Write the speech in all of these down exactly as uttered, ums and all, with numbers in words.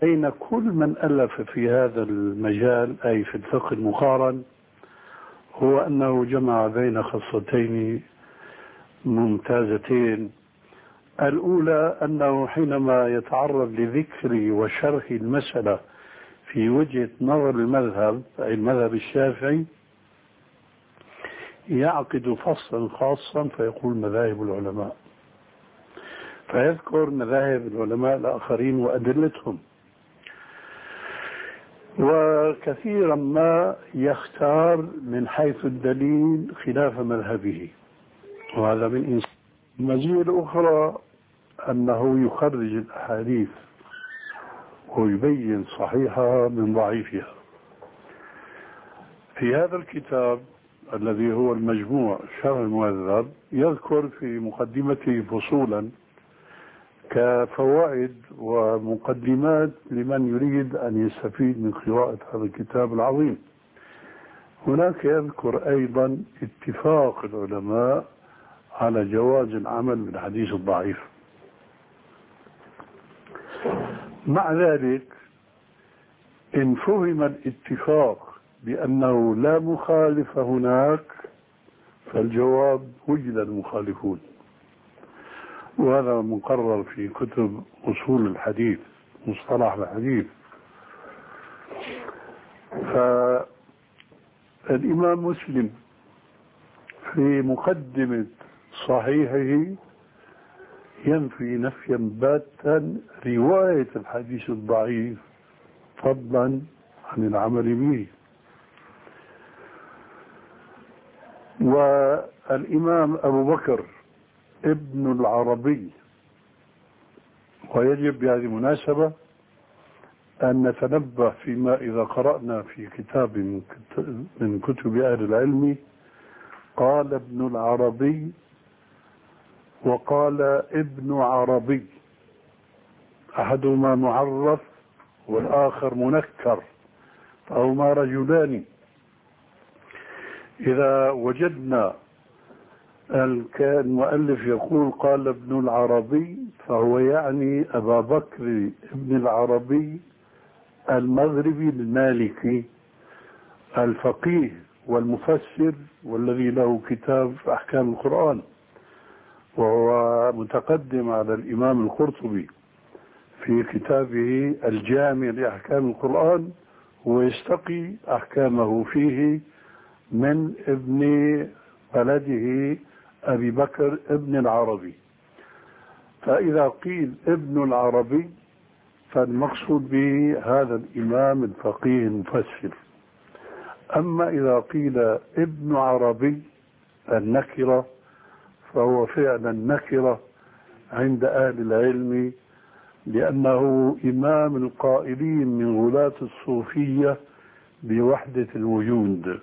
بين كل من ألف في هذا المجال أي في الفقه المقارن هو أنه جمع بين خصتين ممتازتين. الأولى أنه حينما يتعرض لذكر وشرح المسألة في وجهة نظر المذهب أي المذهب الشافعي يعقد فصلا خاصا فيقول مذاهب العلماء، فيذكر مذاهب العلماء الآخرين وأدلتهم، وكثيرا ما يختار من حيث الدليل خلاف مذهبه، وهذا من إنسان. المزية الأخرى أنه يخرج الأحاديث ويبين صحيحها من ضعيفها. في هذا الكتاب الذي هو المجموع شرح المهذب يذكر في مقدمته فصولا كفوائد ومقدمات لمن يريد أن يستفيد من قراءة هذا الكتاب العظيم. هناك يذكر أيضا اتفاق العلماء على جواز العمل بالحديث الضعيف. مع ذلك إن فهم الاتفاق بأنه لا مخالف هناك فالجواب وجد المخالفون، وهذا مقرر في كتب أصول الحديث مصطلح الحديث. فالإمام مسلم في مقدمة صحيحه ينفي نفيا باتا رواية الحديث الضعيف فضلا عن العمل به. والإمام أبو بكر ابن العربي، ويجب بهذه المناسبة أن نتنبه فيما إذا قرأنا في كتاب من كتب أهل العلم قال ابن العربي وقال ابن عربي، أحدهما معرف والآخر منكر، فهما رجلان. إذا وجدنا المؤلف يقول قال ابن العربي فهو يعني أبا بكر ابن العربي المغربي المالكي الفقيه والمفسر والذي له كتاب أحكام القرآن، وهو متقدم على الإمام القرطبي في كتابه الجامع لأحكام القرآن، ويستقي أحكامه فيه من ابن بلده أبي بكر ابن العربي. فإذا قيل ابن العربي فالمقصود به هذا الإمام الفقيه المفسر. أما إذا قيل ابن عربي النكرة فهو فعلا نكرة عند أهل العلم، لأنه إمام القائلين من غلاة الصوفية بوحدة الوجود.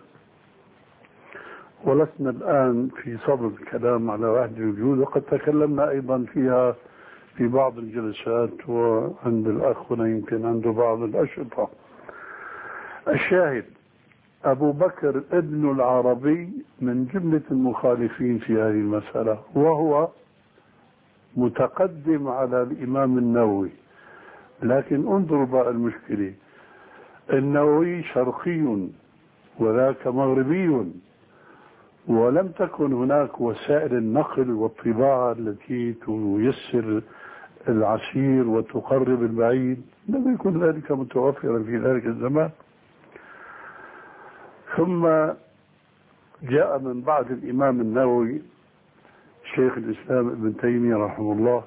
ولسنا الآن في صدد الكلام على وحدة الوجود، وقد تكلمنا أيضا فيها في بعض الجلسات، وعند الأخ هنا يمكن عنده بعض الأشرطة. الشاهد أبو بكر ابن العربي من جملة المخالفين في هذه المسألة، وهو متقدم على الإمام النووي. لكن انظروا بقى المشكلة، النووي شرقي وذاك مغربي، ولم تكن هناك وسائل النقل والطباعة التي تيسر العسير وتقرب البعيد، لم يكن ذلك متوفرا في ذلك الزمان. ثم جاء من بعد الإمام النووي شيخ الإسلام ابن تيمية رحمه الله،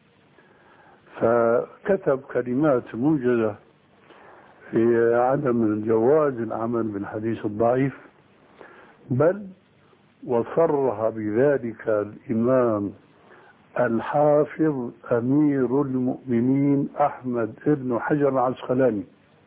فكتب كلمات موجزة في عدم جواز العمل بالحديث الضعيف، بل وصرح بذلك الإمام الحافظ أمير المؤمنين أحمد بن حجر العسقلاني.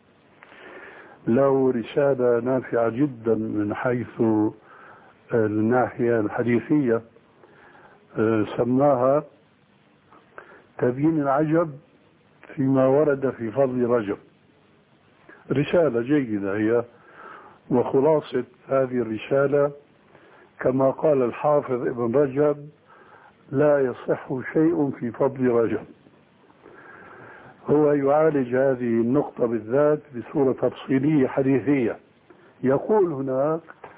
له رسالة نافعة جدا من حيث الناحية الحديثية، سماها تبيين العجب فيما ورد في فضل رجب. رسالة جيدة هي، وخلاصة هذه الرسالة كما قال الحافظ ابن رجب لا يصح شيء في فضل رجب. هو يعالج هذه النقطة بالذات بصورة تفصيلية حديثية. يقول هناك: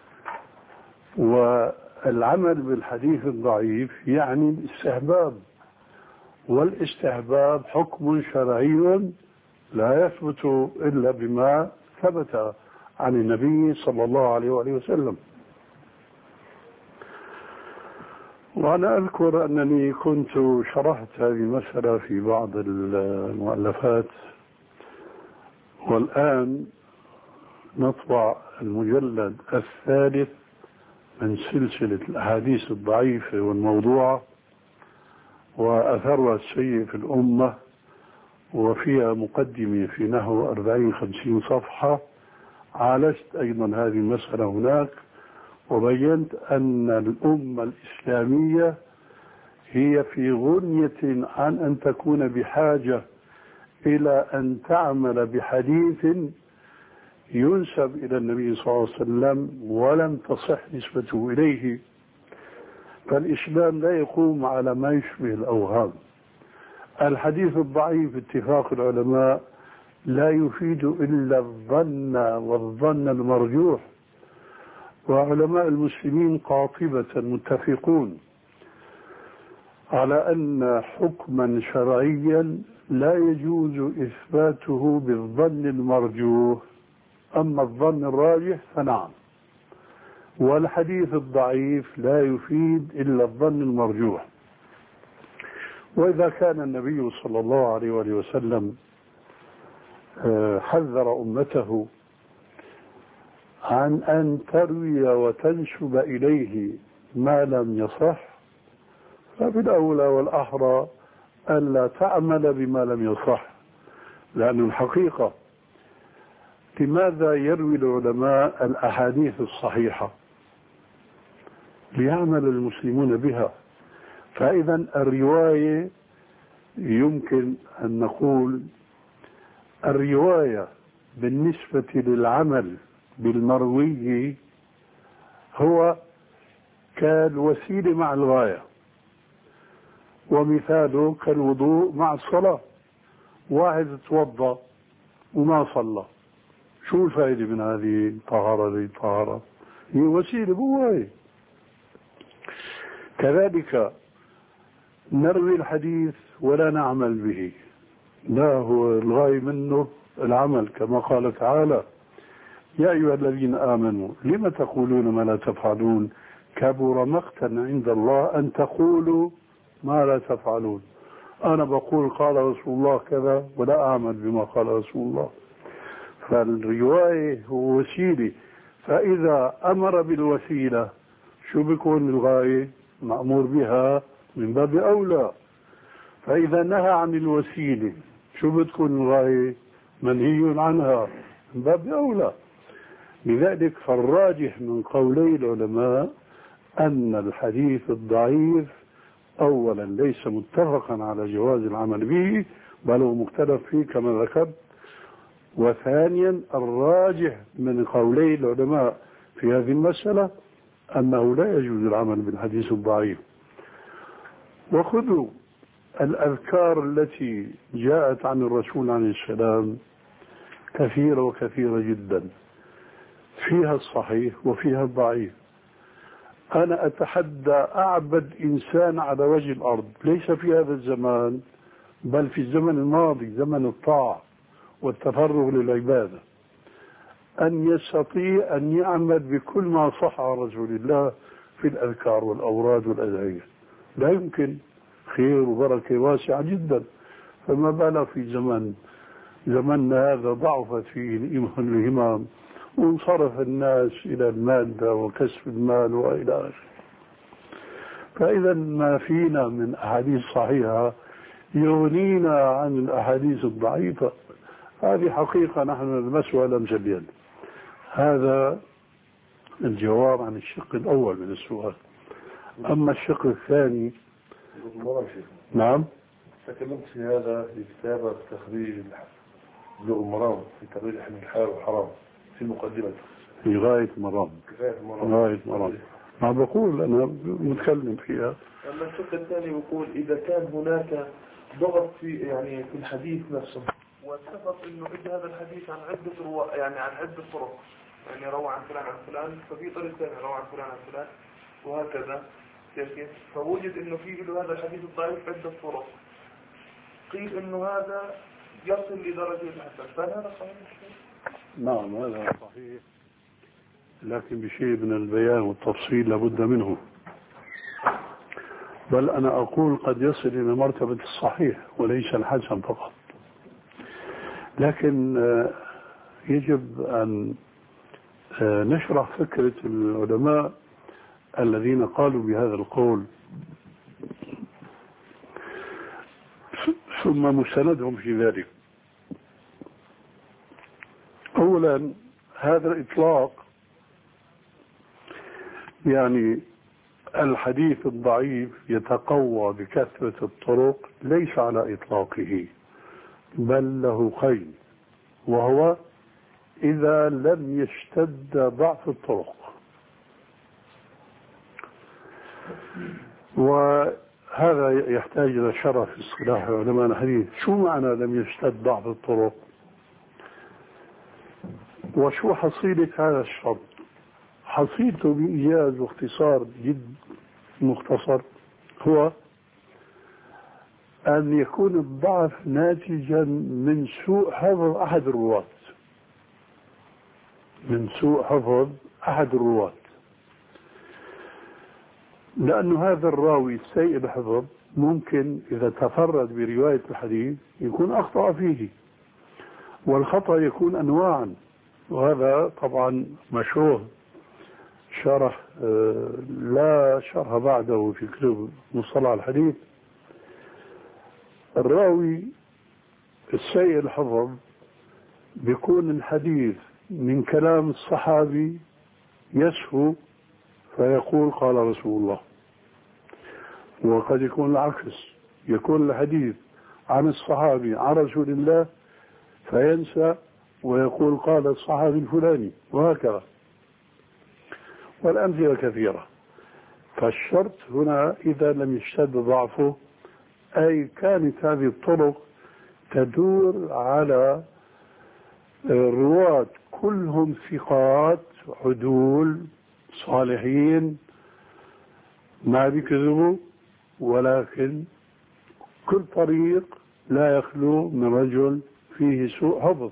والعمل بالحديث الضعيف يعني الاستحباب، والاستحباب حكم شرعي لا يثبت إلا بما ثبت عن النبي صلى الله عليه وآله وسلم. وأنا أذكر أنني كنت شرحت هذه المسألة في بعض المؤلفات، والآن نطبع المجلد الثالث من سلسلة الأحاديث الضعيفة والموضوعة وأثرها السيء في الأمة، وفيها مقدمة في نحو أربعين خمسين صفحة. عالجت أيضا هذه المسألة هناك، وبينت أن الأمة الإسلامية هي في غنية عن أن تكون بحاجة إلى أن تعمل بحديث ينسب إلى النبي صلى الله عليه وسلم ولم تصح نسبته إليه. فالإسلام لا يقوم على ما يشبه الأوهام. الحديث الضعيف اتفاق العلماء لا يفيد إلا الظن والظن المرجوح، وعلماء المسلمين قاطبة متفقون على أن حكما شرعيا لا يجوز إثباته بالظن المرجوح، أما الظن الراجح فنعم. والحديث الضعيف لا يفيد إلا الظن المرجوح. وإذا كان النبي صلى الله عليه وآله وسلم حذر أمته عن أن تروي وتنسب إليه ما لم يصح، فبالأولى والأحرى ألا تعمل بما لم يصح. لأن الحقيقة لماذا يروي العلماء الأحاديث الصحيحة؟ ليعمل المسلمون بها. فإذا الرواية يمكن أن نقول الرواية بالنسبة للعمل بالمروي هو كالوسيلة مع الغاية، ومثاله كالوضوء مع الصلاة. واحد توضأ وما صلى، شو الفائدة من هذه الطهارة؟ هذه الطهارة هي وسيلة بواية. كذلك نروي الحديث ولا نعمل به، لا، هو الغاية منه العمل، كما قال تعالى: يا أيها الذين آمنوا لم تقولون ما لا تفعلون كبر مقتا عند الله أن تقولوا ما لا تفعلون. أنا بقول قال رسول الله كذا ولا أعمل بما قال رسول الله. فالرواية هو وسيلة، فإذا أمر بالوسيلة شو بيكون الغاية؟ مأمور بها من باب أولى. فإذا نهى عن الوسيلة شو بتكون الغاية؟ منهي عنها من باب أولى. لذلك فالراجح من قولي العلماء أن الحديث الضعيف أولا ليس متفقا على جواز العمل به، بل هو مختلف فيه كما ذكرت. وثانيا الراجح من قولي العلماء في هذه المسألة أنه لا يجوز العمل بالحديث الضعيف. وخذوا الأذكار التي جاءت عن الرسول عليه السلام كثيرة وكثيرة جدا، فيها الصحيح وفيها الضعيف. أنا أتحدى أعبد إنسان على وجه الأرض، ليس في هذا الزمان بل في الزمن الماضي، زمن الطاعة والتفرغ للعبادة، أن يستطيع أن يعمل بكل ما صح عن رسول الله في الأذكار والأوراد والأدعية. لا يمكن، خير وبركة واسعة جدا. فما بالك في زمن زمننا هذا ضعفت فيه الهمام وانصرف الناس إلى المادة وكسب المال وإلى آخره. فإذا ما فينا من أحاديث صحيحة يغنينا عن الأحاديث الضعيفة. هذه حقيقة نحن نلمسها ولم جليل. هذا الجواب عن الشق الأول من السؤال. أما الشق الثاني، نعم، تكلمت في هذا في كتاب تخريج بلوغ المرام في تخريج أحد الحلال والحرام في مقدمته في غاية مرام غاية مرام ما بقول أنا متكلم فيها. أما الشق الثاني يقول إذا كان هناك ضغط في يعني في الحديث نفسه، واتفق انه ادى هذا الحديث عن عدة روا يعني عن عدة طرق، يعني روى عن فلان عن فلان، ففي طريق ثاني روى عن فلان عن فلان وهكذا كيف. فوجد انه في له هذا الحديث الضعيف عدة طرق، قيل انه هذا يصل لدرجة الحسن، فهل هذا صحيح؟ نعم هذا صحيح، لكن بشيء من البيان والتفصيل لابد منه، بل أنا أقول قد يصل إلى مرتبة الصحيح وليس الحسن فقط. لكن يجب أن نشرح فكرة العلماء الذين قالوا بهذا القول ثم مستندهم في ذلك. أولا هذا الإطلاق يعني الحديث الضعيف يتقوى بكثرة الطرق ليس على إطلاقه، بل له قيد، وهو إذا لم يشتد ضعف الطرق. وهذا يحتاج إلى شرح في اصطلاح علماء الحديث. شو معنى لم يشتد ضعف الطرق؟ وشو حصيلة هذا الشرط؟ حصيلته بإيجاز واختصار جد مختصر هو أن يكون الضعف ناتجا من سوء حفظ أحد الرواة، من سوء حفظ أحد الرواة، لأن هذا الراوي السيء الحفظ ممكن إذا تفرد برواية الحديث يكون أخطأ فيه، والخطأ يكون أنواعا، وهذا طبعا مشروع شرح لا شرح بعده في كتب مصطلح الحديث. الراوي السيء الحفظ بيكون الحديث من كلام الصحابي يسهو فيقول قال رسول الله، وقد يكون العكس، يكون الحديث عن الصحابي عن رسول الله فينسى ويقول قال الصحابي الفلاني، وهكذا، والأمثلة كثيرة. فالشرط هنا إذا لم يشتد ضعفه، أي كانت هذه الطرق تدور على الرواة كلهم ثقات عدول صالحين ما بيكذبوا، ولكن كل طريق لا يخلو من رجل فيه سوء حفظ.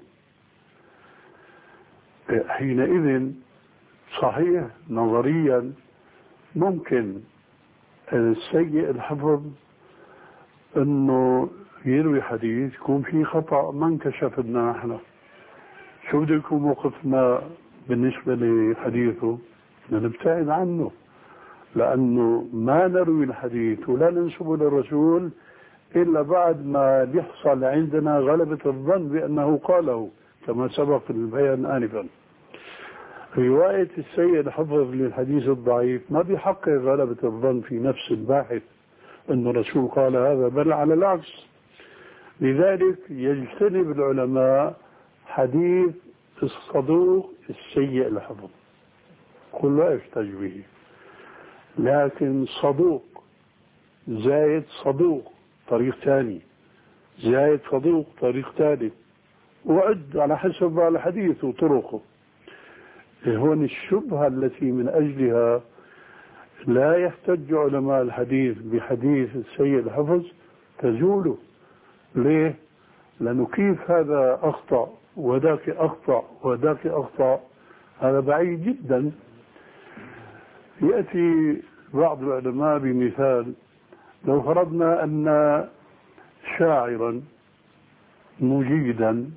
حينئذ صحيح نظريا ممكن السيء الحفظ انه يروي حديث يكون فيه خطأ ما انكشف لنا نحن. شو بده يكون موقفنا بالنسبة لحديثه؟ نبتعد عنه، لأنه ما نروي الحديث ولا ننسبه للرسول إلا بعد ما يحصل عندنا غلبة الظن بأنه قاله، كما سبق البيان آنفا. رواية السيء الحفظ للحديث الضعيف ما بيحقق غلبة الظن في نفس الباحث أن الرسول قال هذا، بل على العكس. لذلك يجتنب العلماء حديث الصدوق السيء الحفظ، كل لا يحتج به، لكن صدوق زايد صدوق طريق ثاني، زايد صدوق طريق ثالث، وعد على حسب الحديث وطرقه. هون الشبهة التي من أجلها لا يحتج علماء الحديث بحديث السيء الحفظ تزول. ليه؟ لأنه كيف هذا أخطأ وذاك أخطأ وذاك أخطأ، هذا بعيد جدا. يأتي بعض العلماء بمثال، لو فرضنا أن شاعرا مجيدا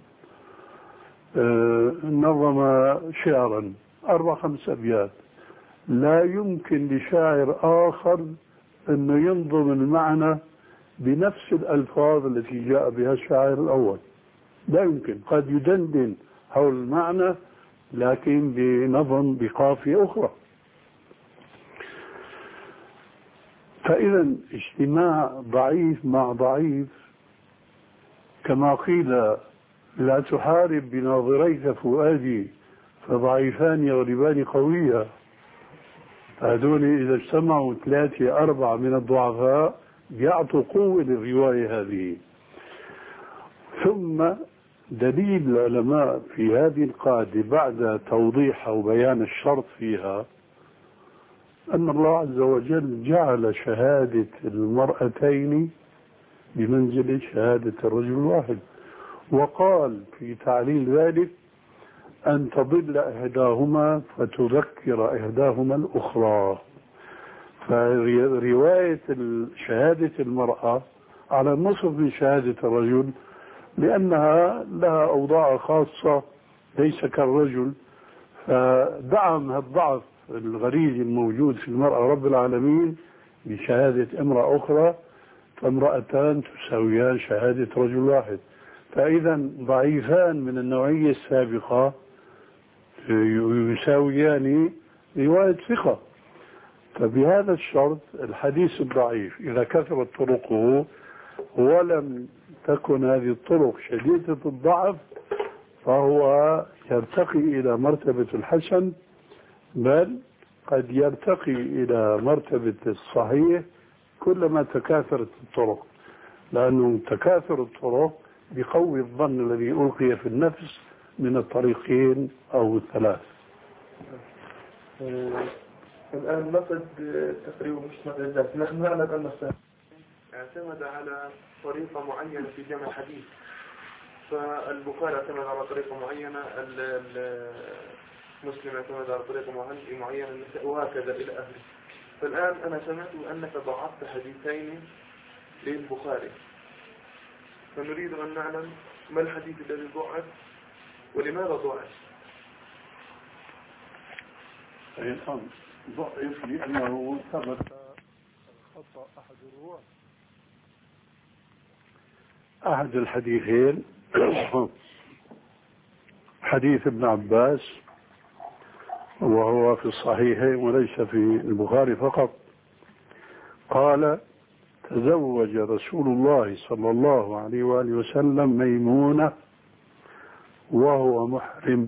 نظم شعرا أربع خمس أبيات، لا يمكن لشاعر آخر أنه ينظم المعنى بنفس الألفاظ التي جاء بها الشاعر الأول، لا يمكن. قد يدندن حول المعنى لكن بنظم بقافية أخرى. فإذا اجتماع ضعيف مع ضعيف، كما قيل لا تحارب بناظريك فؤادي فضعيفان يغلبان قوية، هذول إذا اجتمعوا ثلاثة أربعة من الضعفاء بيعطوا قوة للرواية هذه. ثم دليل العلماء في هذه القاعدة بعد توضيح أو بيان الشرط فيها أن الله عز وجل جعل شهادة المرأتين بمنزلة شهادة الرجل الواحد، وقال في تعليل ذلك أن تضل إحداهما فتذكر إحداهما الأخرى. فرواية شهادة المرأة على النصف من شهادة الرجل لأنها لها أوضاع خاصة ليس كالرجل، فدعم الضعف الغريزي الموجود في المرأة رب العالمين بشهادة امرأة أخرى، فامرأتان تساويان شهادة رجل واحد. فإذا ضعيفان من النوعية السابقة يساويان رواية ثقة. فبهذا الشرط الحديث الضعيف إذا كثرت طرقه ولم تكن هذه الطرق شديدة الضعف فهو يرتقي إلى مرتبة الحسن، بل قد يرتقي إلى مرتبة الصحيح كلما تكاثرت الطرق، لأنه تكاثر الطرق بقوي الظن الذي ألقي في النفس من الطريقين أو الثلاث. الآن نقد تقريبا مش نقد ذات، نحن نعلم أن السلف اعتمد على طريقة معينة في جمع الحديث، فالبخاري اعتمد على طريقة معينة، المسلم اعتمد على طريقة معينة، وهكذا إلى آخره. فالآن أنا سمعت أنك ضعفت حديثين للبخاري، فنريد أن نعلم ما الحديث الذي ضعف ولماذا ضعف؟ أي نعم ضعف لأنه ثبت خطأ أحد الرواة. أحد الحديثين حديث ابن عباس وهو في الصحيحين وليس في البخاري فقط، قال تزوج رسول الله صلى الله عليه وآله وسلم ميمونة وهو محرم.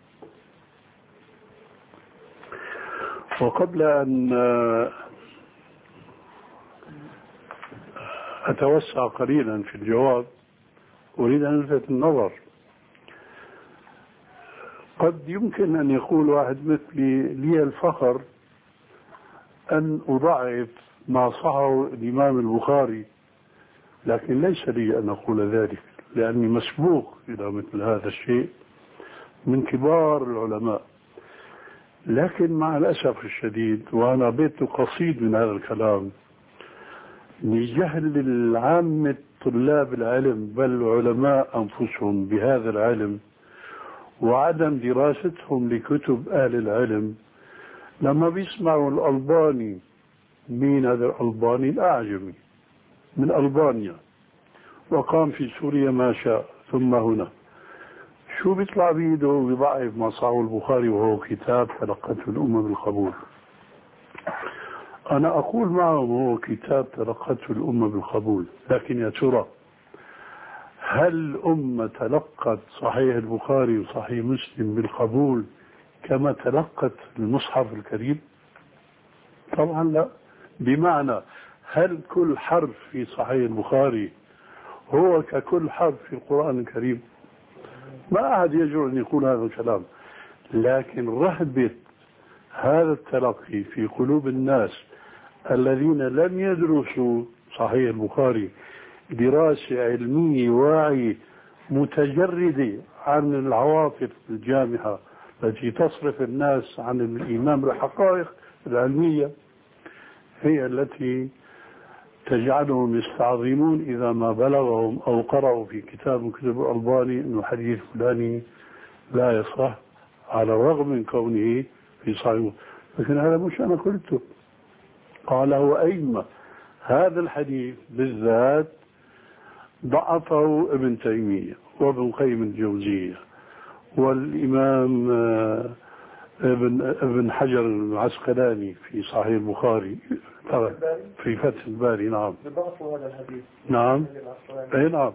وقبل أن أتوسع قليلا في الجواب أريد أن ألفت النظر. قد يمكن أن يقول واحد مثلي لي الفخر أن أضعف ما صحه الإمام البخاري، لكن ليس لي أن أقول ذلك لأني مسبوق إلى مثل هذا الشيء من كبار العلماء. لكن مع الأسف الشديد، وأنا بيت قصيد من هذا الكلام، لجهل العامة طلاب العلم بل العلماء أنفسهم بهذا العلم وعدم دراستهم لكتب أهل العلم، لما بيسمعوا الألباني، مين هذا الألباني؟ الأعجمي من ألبانيا وقام في سوريا ما شاء ثم هنا، شو بيطلع بيده ويضعف ما صحه البخاري وهو كتاب تلقته الأمة بالقبول. أنا أقول معهم هو كتاب تلقته الأمة بالقبول، لكن يا ترى هل الأمة تلقت صحيح البخاري وصحيح مسلم بالقبول كما تلقت المصحف الكريم؟ طبعا لا. بمعنى هل كل حرف في صحيح البخاري هو ككل حرف في القرآن الكريم؟ ما أحد يجرؤ أن يقول هذا الكلام، لكن رهبة هذا التلقي في قلوب الناس الذين لم يدرسوا صحيح البخاري دراسة علمية واعية متجردة عن العواطف الجامحة التي تصرف الناس عن الإيمان بالحقائق العلمية، هي التي تجعلهم يستعظمون إذا ما بلغهم أو قرأوا في كتاب من كتب الألباني أنه حديث فلاني لا يصح على الرغم من كونه في صحيح. لكن هذا مش أنا قلته، قال هو أئمة هذا الحديث بالذات ضعفه ابن تيمية وابن قيم الجوزية والإمام ابن ابن حجر العسقلاني في صحيح البخاري في فتح الباري. نعم بضعفوا هذا الحديث. نعم أي نعم.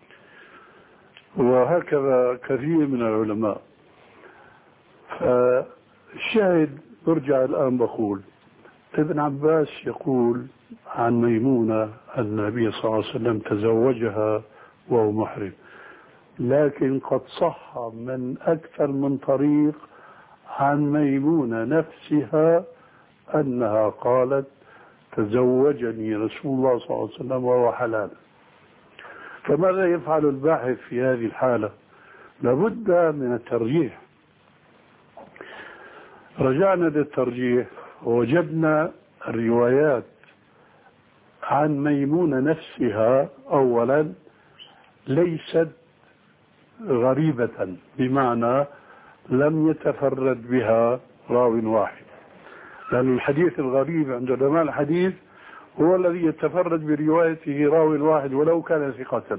وهكذا كثير من العلماء. فالشاهد برجع الآن بقول ابن عباس يقول عن ميمونة أن النبي صلى الله عليه وسلم تزوجها وهو محرم، لكن قد صح من أكثر من طريق عن ميمونة نفسها أنها قالت تزوجني رسول الله صلى الله عليه وسلم وهو حلال. فماذا يفعل الباحث في هذه الحالة؟ لابد من الترجيح. رجعنا للترجيح ووجدنا الروايات عن ميمونة نفسها أولا ليست غريبة، بمعنى لم يتفرد بها راو واحد، لأن الحديث الغريب عند علماء الحديث هو الذي يتفرد بروايته راو واحد ولو كان ثقة،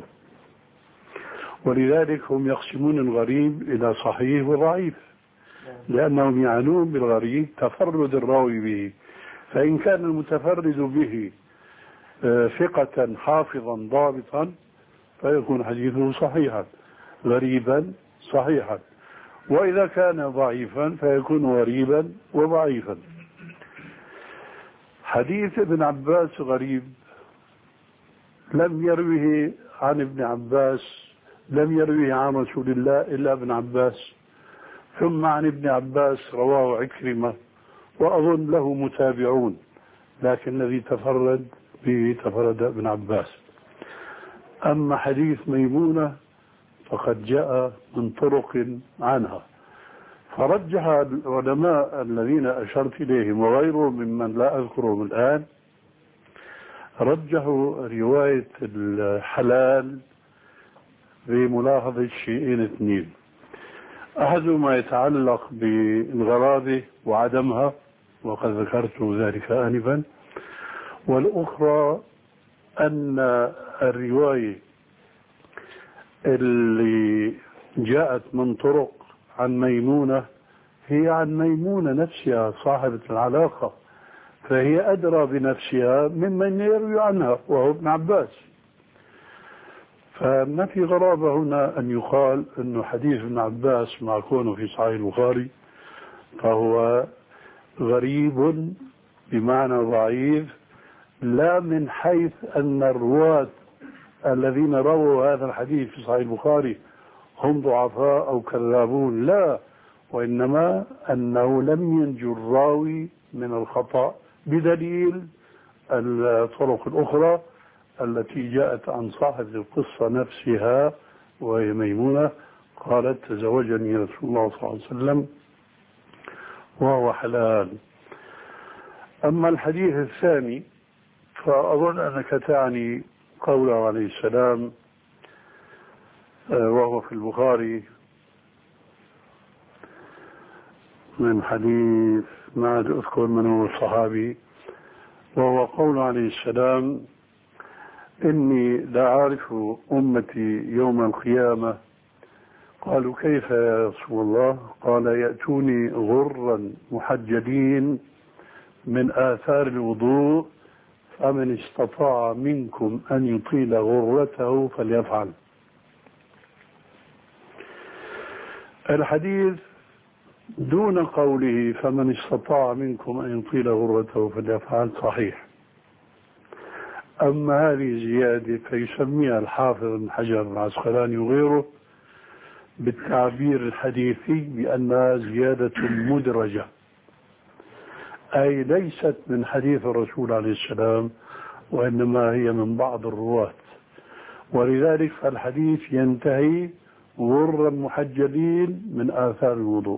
ولذلك هم يقسمون الغريب إلى صحيح وضعيف، لأنهم يعنون بالغريب تفرد الراوي به، فإن كان المتفرد به ثقة حافظا ضابطا فيكون حديثه صحيحا، غريبا صحيحا، وإذا كان ضعيفا فيكون غريبا وضعيفا. حديث ابن عباس غريب، لم يروه عن ابن عباس، لم يروه عن رسول الله إلا ابن عباس، ثم عن ابن عباس رواه عكرمة، وأظن له متابعون، لكن الذي تفرد به تفرد ابن عباس. أما حديث ميمونة فقد جاء من طرق عنها، فرجح العلماء الذين أشرت إليهم وغيرهم ممن لا أذكرهم الآن، رجحوا رواية الحلال بملاحظة شيئين اثنين: أحدهما يتعلق بالغرابة وعدمها، وقد ذكرت ذلك آنفا، والأخرى أن الرواية اللي جاءت من طرق عن ميمونة هي عن ميمونة نفسها صاحبة العلاقة، فهي أدرى بنفسها ممن يروي عنها وهو ابن عباس. فما في غرابة هنا أن يقال أنه حديث ابن عباس مع كونه في صحيح البخاري فهو غريب بمعنى ضعيف، لا من حيث أن الرواة الذين رووا هذا الحديث في صحيح البخاري هم ضعفاء أو كذابون، لا، وإنما أنه لم ينجو الراوي من الخطأ بدليل الطرق الأخرى التي جاءت عن صاحب القصة نفسها وهي ميمونة قالت تزوجني رسول الله صلى الله عليه وسلم وهو حلال. أما الحديث الثاني فأظن أنك تعني قوله عليه السلام وهو في البخاري من حديث ما أذكر من هو الصحابي، وهو قول عليه السلام إني لا أعرف أمتي يوم القيامة. قالوا كيف يا رسول الله؟ قال يأتوني غرا محجلين من آثار الوضوء فمن استطاع منكم أن يطيل غرته فليفعل. الحديث دون قوله فمن استطاع منكم أن يطيل غرته فليفعل صحيح، أما هذه زيادة فيسميها الحافظ بن حجر العسقلاني وغيره بالتعبير الحديثي بأنها زيادة مدرجة، أي ليست من حديث الرسول عليه السلام وإنما هي من بعض الرواة، ولذلك فالحديث ينتهي غرا محجلين من آثار الوضوء.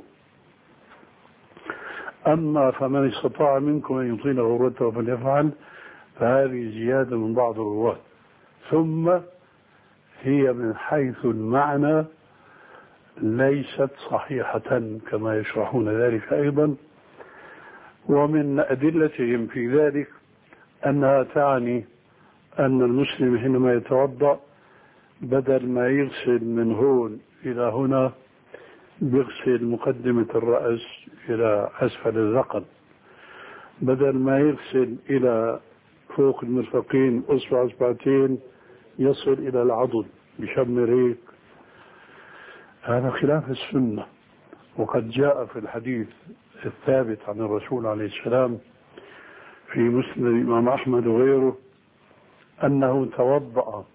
أما فمن استطاع منكم أن يطيل غرته فليفعل فهذه زيادة من بعض الرواة، ثم هي من حيث المعنى ليست صحيحة كما يشرحون ذلك أيضا. ومن أدلتهم في ذلك أنها تعني أن المسلم حينما يتوضأ بدل ما يغسل من هون إلى هنا بيغسل مقدمة الرأس إلى أسفل الذقن، بدل ما يغسل إلى فوق المرفقين أصبع أصبعتين يصل إلى العضد بشم ريق. هذا خلاف السنة، وقد جاء في الحديث الثابت عن الرسول عليه السلام في مسند الإمام أحمد وغيره أنه توضأ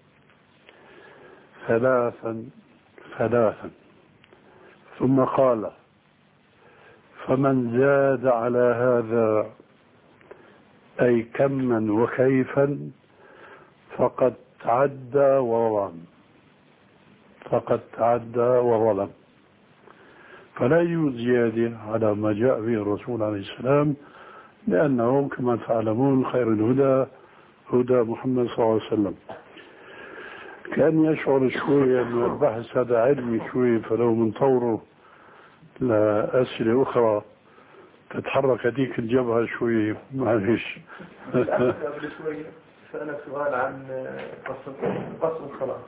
ثلاثا ثلاثا ثم قال فمن زاد على هذا أي كما وكيفا فقد تعدى وظلم فقد تعدى وظلم. فلا يوجد زيادة على ما جاء به الرسول عليه السلام، لأنه كما تعلمون خير الهدى هدى محمد صلى الله عليه وسلم. كان يشعر شوية أن البحث هذا علمي شوية، فلو من طوره لأسئلة أخرى تتحرك هذيك الجبهة شوية معلش. قبل شوي سألك سؤال عن قصر قصر الصلاة.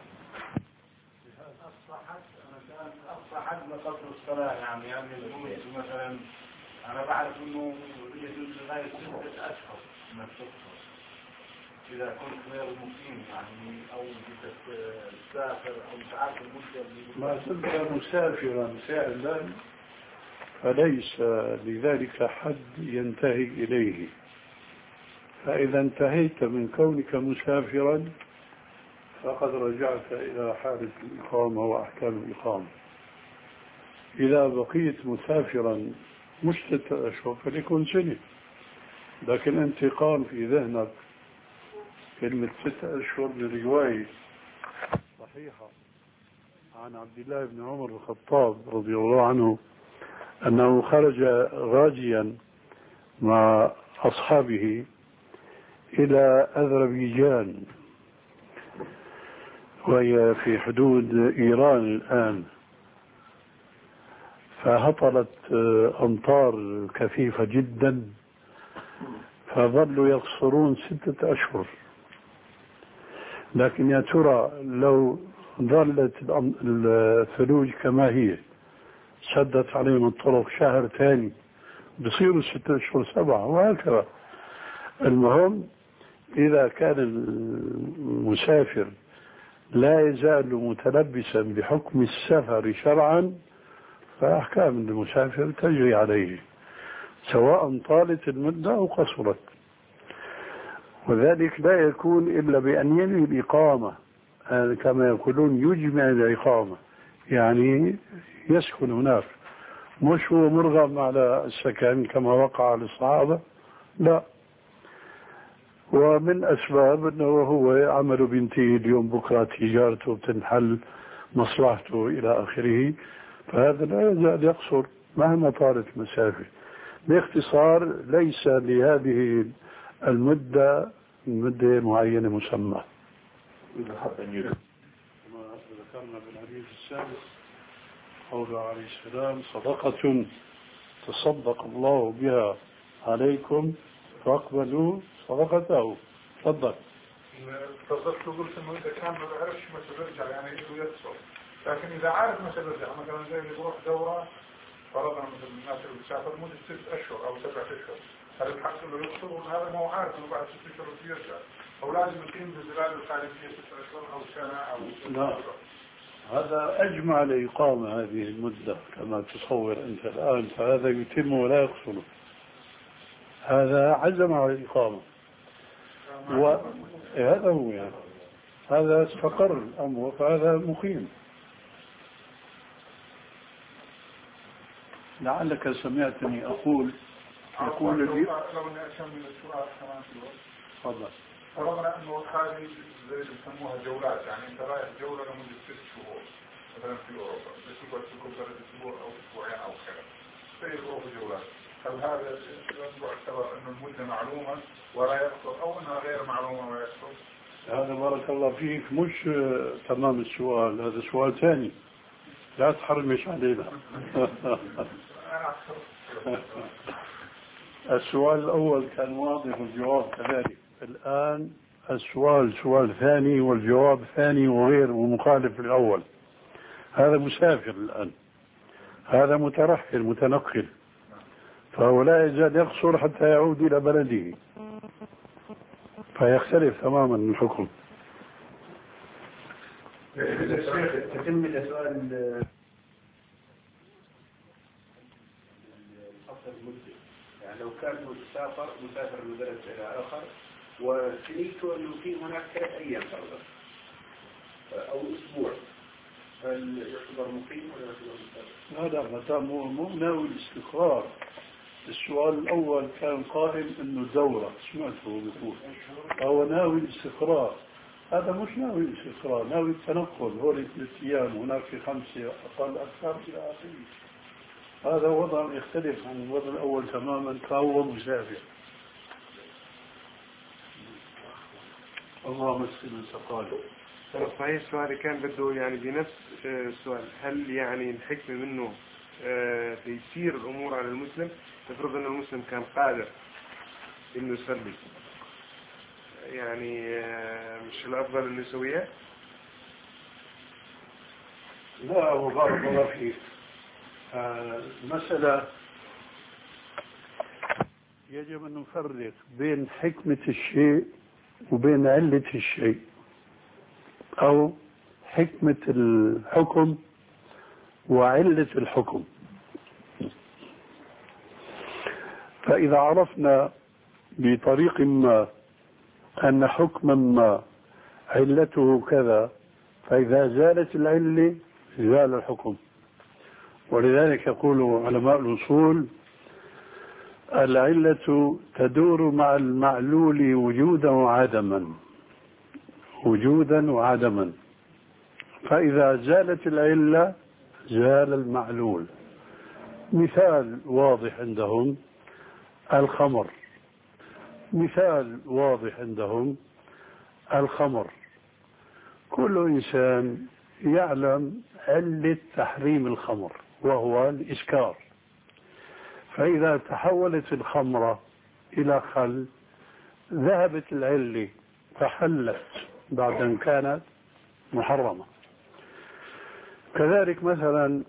أقصى حد قصر الصلاة يعني يعني مثلا أنا بعرف إنه يجوز لغاية ستة أشهر من السفر إذا كنت غير مقيم يعني أو بدك تسافر أو مش عارف المدة اللي ما كنت مسافرا فعلا فليس لذلك حد ينتهي إليه. فإذا انتهيت من كونك مسافرا فقد رجعت إلى حالة الإقامة وأحكام الإقامة. إذا بقيت مسافرا مش ستة أشهر فليكون سنة، لكن أنت قام في ذهنك كلمة ستة أشهر من رواية صحيحة عن عبد الله بن عمر بن الخطاب رضي الله عنه أنه خرج غازيا مع أصحابه إلى أذربيجان وهي في حدود إيران الآن، فهطلت أمطار كثيفة جدا فظلوا يقصرون ستة أشهر. لكن يا ترى لو ظلت الثلوج كما هي سدت عليهم الطرق شهر ثاني بصيروا ستة أشهر سبعة وهكذا. المهم إذا كان المسافر لا يزال متلبسا بحكم السفر شرعا فأحكام المسافر تجري عليه سواء طالت المدة أو قصرت، وذلك لا يكون إلا بأن ينوي الإقامة كما يقولون يجمع الإقامة، يعني يسكن هناك، مش هو مرغم على السكن كما وقع للصحابة، لا. ومن أسباب أنه هو عمله بينتهي اليوم بكرة تجارته بتنحل مصلحته إلى آخره، فهذا لا يزال يقصر مهما طالت المسافة. باختصار ليس لهذه المدة مدة معينة مسمى. كما ذكرنا بالحديث السادس قوله عليه السلام صدقة تصدق الله بها عليكم فاقبلوا صدقته. تفضل. تصدقت وقلت انه اذا كان ما بيعرفش متى بيرجع يعني يقدر يتصل، لكن اذا عارف متى بيرجع مثلا زي اللي بيروح دوره فرضا مثل الناس اللي بتسافر مده ست اشهر او سبعة اشهر، هل الحق له يقصر هذا ما هو عارف انه بعد ست اشهر بيرجع، او لازم يقيم بالبلاد الخارجيه ست اشهر او سنه او لا، هذا أجمع لإقامة هذه المدة كما تصور أنت الآن، فهذا يتم ولا يقصر، هذا عزم على الإقامة وهذا هو يعني هذا استقر الأمر فهذا مقيم. لعلك سمعتني أقول يقول لي لو اني اكمل السؤال كمان تفضل. فرضنا انه هذه زي اللي بسموها جولات، يعني انت رايح جوله لمده ست شهور مثلا في اوروبا بتقعد تكون ثلاث اسبوع او اسبوعين او كذا زي اوروبا جولات، هل هذا يعتبر انه المده معلومه ولا يقصر او انها غير معلومه ولا يقصر؟ هذا بارك الله فيك مش تمام السؤال، هذا سؤال ثاني لا تحرمش علينا. السؤال الأول كان واضح والجواب كذلك، الآن السؤال سؤال ثاني والجواب ثاني وغير ومخالف للأول. هذا مسافر الآن، هذا مترحل متنقل، فهو لا يزال يقصر حتى يعود إلى بلده، فيختلف تماما الحكم. تتم السؤال يعني لو كان مسافر مسافر من بلد إلى آخر وسنيته أنه في هناك ثلاث أيام فرضا أو أسبوع، هل يعتبر مقيم ولا يعتبر مسافر؟ هذا متى مو ناوي الاستقرار. السؤال الأول كان قائم أنه دورة، سمعته بيقول هو ناوي الاستقرار. هذا مش ناوي الاستقرار، ناوي التنقل، هو ثلاث أيام هناك في خمسة أقل أكثر إلى آخره. هذا وضع يختلف عن الوضع الأول تماما، فهو مسافر. الله مسلم انتقاله. صحيح سؤالي كان بده يعني بنفس السؤال، هل يعني الحكمة منه تيسير الأمور على المسلم؟ تفرض أن المسلم كان قادر إنه يصلي، يعني مش الأفضل إنه يسويها؟ لا، هو بارك الله فيك. المسألة يجب أن نفرق بين حكمة الشيء وبين علة الشيء، أو حكمة الحكم وعلة الحكم. فإذا عرفنا بطريق ما أن حكما ما علته كذا، فإذا زالت العلة زال الحكم. ولذلك يقول علماء الأصول: العلة تدور مع المعلول وجودا وعدما، وجودا وعدما. فإذا زالت العلة زال المعلول. مثال واضح عندهم الخمر، مثال واضح عندهم الخمر. كل إنسان يعلم علة تحريم الخمر وهو الإسكار. فإذا تحولت الخمرة إلى خل ذهبت العلة فحلت بعد أن كانت محرمة. كذلك مثلا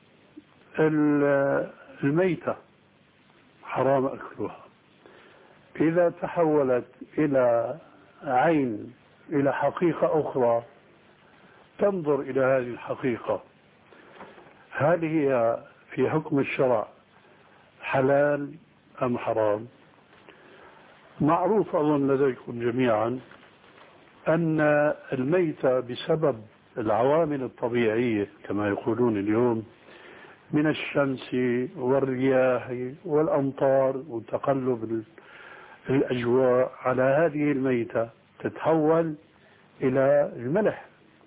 الميتة حرام أكلها، إذا تحولت إلى عين، إلى حقيقة أخرى تنظر إلى هذه الحقيقة، هل هي في حكم الشرع حلال أم حرام؟ معروف أظن لديكم جميعا أن الميتة بسبب العوامل الطبيعية كما يقولون اليوم من الشمس والرياح والأمطار وتقلب الأجواء على هذه الميتة تتحول إلى الملح.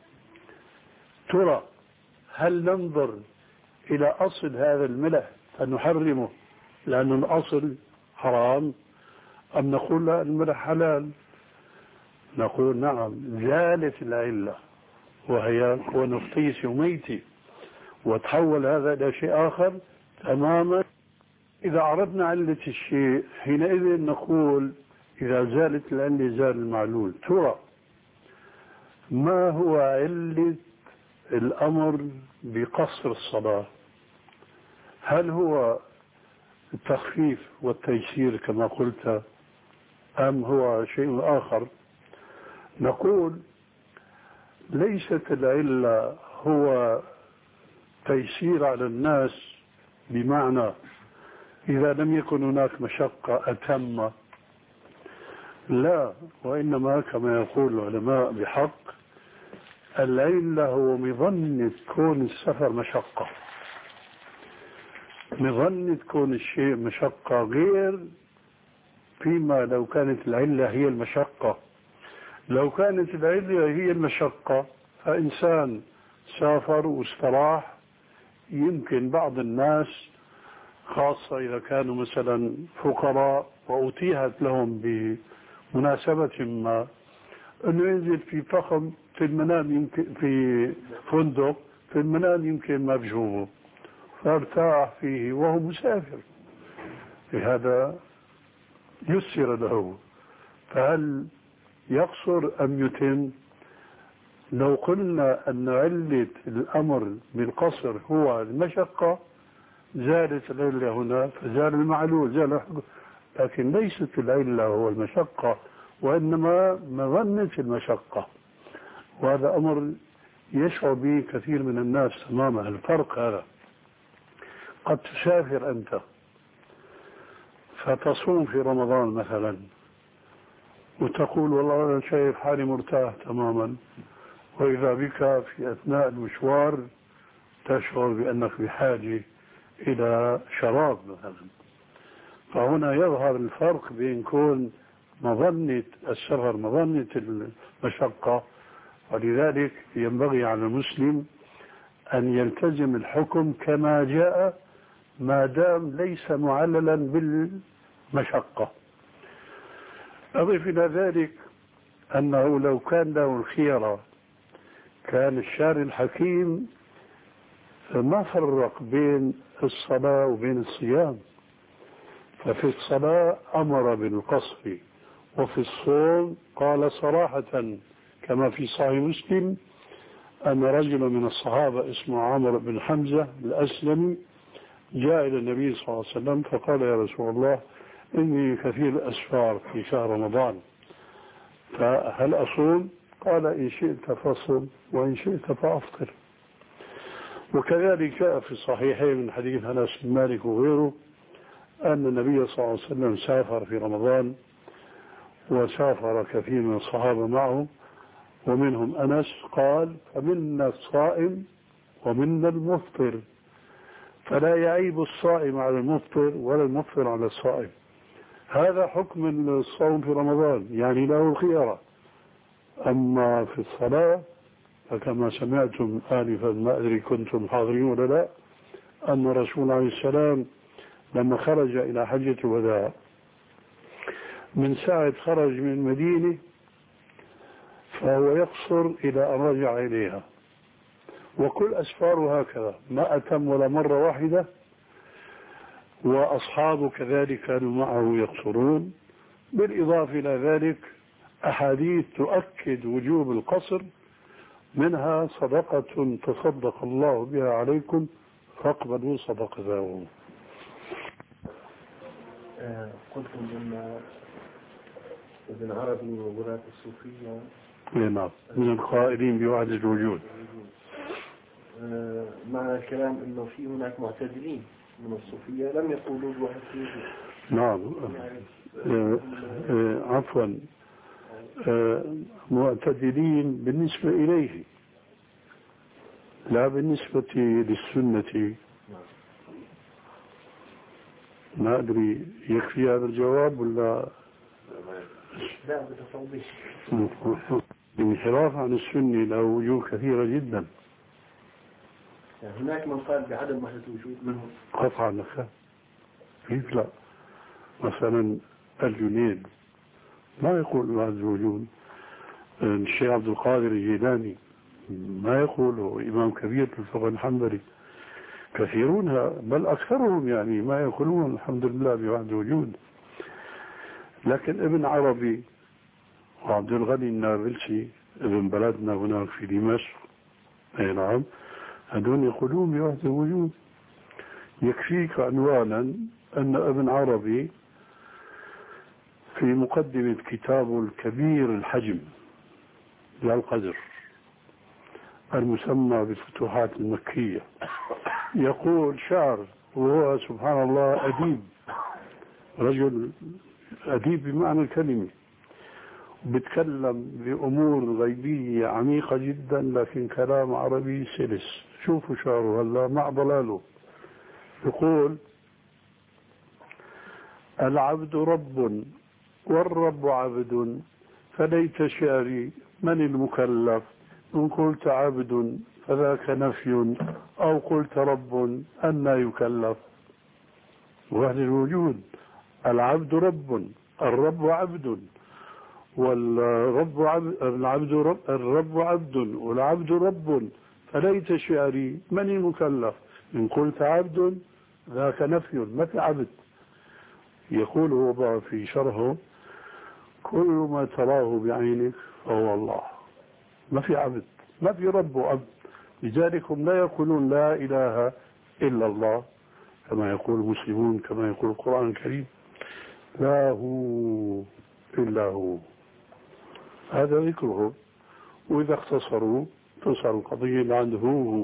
ترى هل ننظر إلى أصل هذا الملح فنحرمه لأن الأصل حرام، أم نقول لا الملح حلال؟ نقول نعم، زالت العلة وهي ونفطيس وميتي وتحول هذا إلى شيء آخر تماما. إذا عرفنا علة الشيء حينئذ نقول إذا زالت العلة زال المعلول. ترى ما هو علة الأمر بقصر الصلاة؟ هل هو التخفيف والتيسير كما قلت أم هو شيء آخر؟ نقول ليست العلة هو تيسير على الناس بمعنى إذا لم يكن هناك مشقة أتم، لا، وإنما كما يقول العلماء بحق العلة هو مظنة كون السفر مشقة، مظنة كون الشيء مشقة، غير فيما لو كانت العلة هي المشقة. لو كانت العلة هي المشقة فإنسان سافر واستراح، يمكن بعض الناس خاصة إذا كانوا مثلا فقراء وأتيحت لهم بمناسبة ما أنه ينزل في فخم في المنام، يمكن في فندق في المنام يمكن ما بجوبه فارتاح فيه وهو مسافر، لهذا يسر له. فهل يقصر أم يتم؟ لو قلنا أن علة الأمر بالقصر هو المشقة زالت العلة هنا فزال المعلول زال الحكم، لكن ليست العلة هو المشقة وإنما مظنة المشقة. وهذا أمر يشعر به كثير من الناس تماما. الفرق هذا قد تسافر أنت فتصوم في رمضان مثلا وتقول والله أنا شايف حالي مرتاح تماما، وإذا بك في أثناء المشوار تشعر بأنك بحاجة إلى شراب مثلا. فهنا يظهر الفرق بين كون مظنة السفر مظنة المشقة، ولذلك ينبغي على المسلم أن يلتزم الحكم كما جاء ما دام ليس معللا بالمشقة. أضيف إلى ذلك أنه لو كان له الخيرة كان الشارع الحكيم ما فرق بين الصلاة وبين الصيام، ففي الصلاة أمر بالقصر، وفي الصوم قال صراحة كما في صحيح مسلم أن رجل من الصحابة اسمه عمرو بن حمزة الأسلمي جاء إلى النبي صلى الله عليه وسلم فقال يا رسول الله إني كثير الأسفار في شهر رمضان فهل أصوم؟ قال إن شئت فصم وإن شئت فأفطر. وكذلك جاء في الصحيحين من حديث أنس بن مالك وغيره أن النبي صلى الله عليه وسلم سافر في رمضان وسافر كثير من الصحابة معه ومنهم أنس قال فمنا الصائم ومنا المفطر، فلا يعيب الصائم على المفطر ولا المفطر على الصائم. هذا حكم الصوم في رمضان، يعني له الخيرة. أما في الصلاة فكما سمعتم آنفا ما أدري كنتم حاضرين ولا لا أن الرسول عليه السلام لما خرج إلى حجة الوداع من ساعة خرج من المدينة فهو يقصر إلى أن رجع إليها، وكل أسفاره هكذا ما أتم ولا مرة واحدة، وأصحابه كذلك كانوا معه يقصرون. بالإضافة إلى ذلك أحاديث تؤكد وجوب القصر، منها صدقة تصدق الله بها عليكم فاقبلوا صدقته. آه قلتم أن ابن عربي وولاة الصوفية نعم من القائلين بوحدة الوجود، آه مع الكلام أنه في هناك معتدلين من الصوفية لم يقولوا بوحدة الوجود. نعم آه آه عفوا آه معتدلين بالنسبة إليه لا بالنسبة للسنة. ما أدري يكفي هذا الجواب ولا لا بتصوبه. الانحراف عن السنة له وجوه كثيرة جدا. يعني هناك من قال بعدم وحدة الوجود منهم قطعا لك كيف لا؟ مثلا الجنيد ما يقول وحدة الوجود، الشيخ عبد القادر الجيلاني ما يقوله، إمام كبير في الفقه الحنبلي كثيرون بل أكثرهم يعني ما يقولون الحمد لله بوحدة الوجود. لكن ابن عربي وعبد الغني النابلسي ابن بلدنا هناك في دمشق أي نعم هذول يقولون بوحدة الوجود. يكفيك عنوانا أن ابن عربي في مقدمة كتابه الكبير الحجم للقدر المسمى بالفتوحات المكية يقول شعر، وهو سبحان الله أديب، رجل أديب بمعنى الكلمة، بيتكلم بأمور غيبية عميقة جدا لكن كلام عربي سلس. شوفوا شعره هلا مع ضلاله. يقول العبد رب والرب عبد فليت شعري من المكلف إن قلت عبد فذاك نفي أو قلت رب أنى يكلف. وحدة الوجود العبد رب الرب عبد والرب عبد العبد رب الرب عبد والعبد رب فليت شعري من المكلف إن قلت عبد ذاك نفي ما في عبد. يقول هو في شرحه كل ما تراه بعينك فهو الله، ما في عبد ما في رب وعبد. لذلك هم لا يقولون لا إله إلا الله كما يقول المسلمون كما يقول القرآن الكريم لا هو إلا هو، هذا ذكره. وإذا اختصروا تصل القضية اللي عنده هو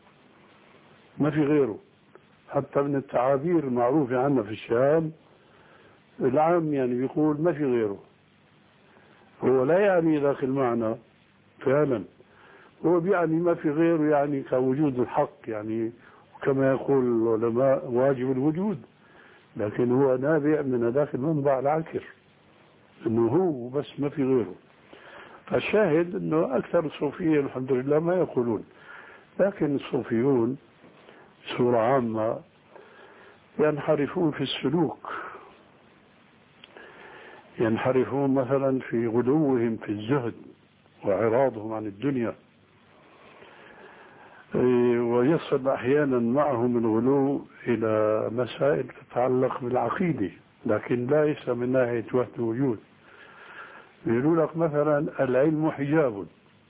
ما في غيره. حتى من التعابير المعروفة عنا في الشام العام يعني بيقول ما في غيره، هو لا يعني ذاك المعنى فعلا، هو بيعني ما في غيره يعني كوجود الحق، يعني كما يقول العلماء واجب الوجود، لكن هو نابع من ذاك المنبع العكر انه هو بس ما في غيره. فالشاهد انه اكثر الصوفية الحمد لله ما يقولون، لكن الصوفيون بصورة عامة ينحرفون في السلوك، ينحرفون مثلا في غلوهم في الزهد وإعراضهم عن الدنيا، ويصل أحيانا معهم الغلو إلى مسائل تتعلق بالعقيدة، لكن ليس من ناحية وحدة الوجود. يقولوا لك مثلا العلم حجاب،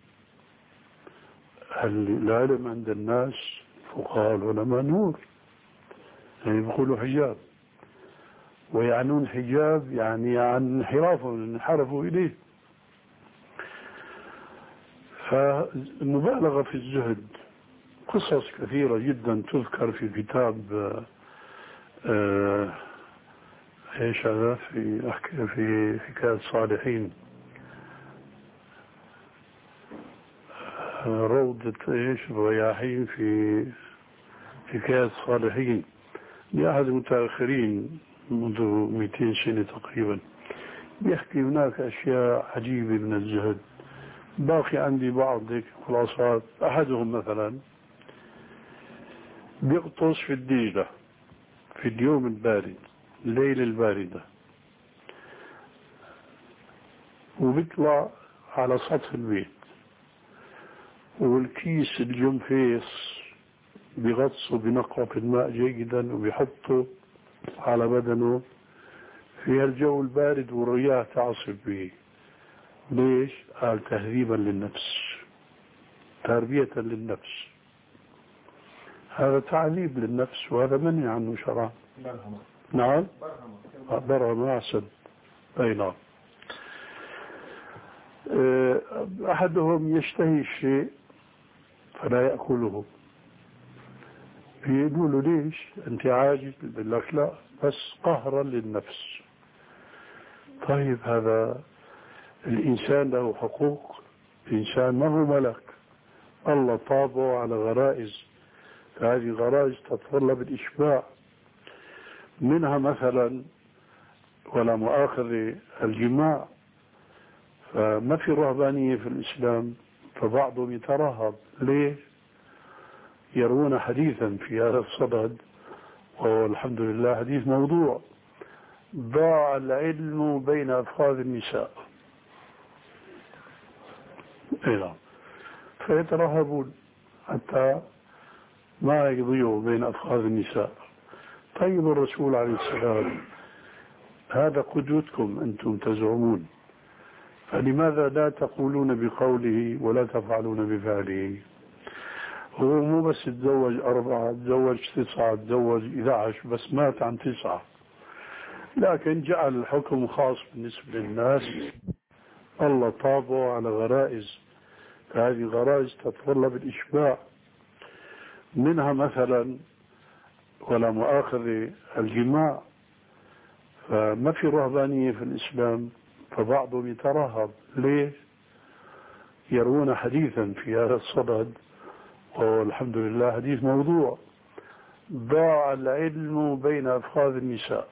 العلم عند الناس فقهاء العلماء نور، يعني بيقولوا حجاب، ويعنون حجاب يعني عن انحرافهم انحرفوا إليه. فالمبالغة في الزهد قصص كثيرة جدا تذكر في كتاب آه ايش هذا في في حكاية الصالحين، آه روضة ايش الرياحين في حكاية الصالحين لأحد المتأخرين منذ مئتين سنة تقريبا، بيحكي هناك أشياء عجيبة من الزهد. باقي عندي بعض ذيك خلاصات. أحدهم مثلا بيغطس في الدجلة في اليوم البارد، الليلة الباردة، وبيطلع على سطح البيت، والكيس الجنفيس بيغطسه بنقعة الماء جيدا وبيحطه على بدنه في الجو البارد والرياح تعصف به. ليش؟ قال تهذيبا للنفس، تربية للنفس. هذا تعذيب للنفس، وهذا منهي عنه شرعا. نعم برهم أحسن. أي نعم. أحدهم يشتهي الشيء فلا يأكله، يقولوا ليش أنت عاجز؟ يقول لك لا، بس قهرا للنفس. طيب هذا الإنسان له حقوق، الإنسان ما هو ملك، الله طابعه على غرائز، هذه غرائز تتطلب الإشباع، منها مثلا ولا مؤاخذة الجماع. فما في رهبانية في الإسلام، فبعضهم يترهب. ليه؟ يروون حديثا في هذا الصدد، والحمد لله حديث موضوع: ضاع العلم بين أفخاذ النساء. إيه، فيترهبون حتى ما يضيعوا بين أفخاذ النساء. طيب الرسول عليه السلام هذا قدوتكم أنتم تزعمون، فلماذا لا تقولون بقوله ولا تفعلون بفعله؟ هو مو بس تزوج أربعة، تزوج تسعة، تزوج إحدى عشر، بس مات عن تسعة، لكن جعل الحكم خاص بالنسبة للناس. الله طابعه على غرائز، هذه غرائز تتطلب الإشباع، منها مثلا ولا مؤاخذة الجماع. فما في رهبانية في الإسلام، فبعضهم يترهب. ليه؟ يروون حديثا في هذا الصدد، والحمد لله حديث موضوع: ضاع العلم بين أفخاذ النساء.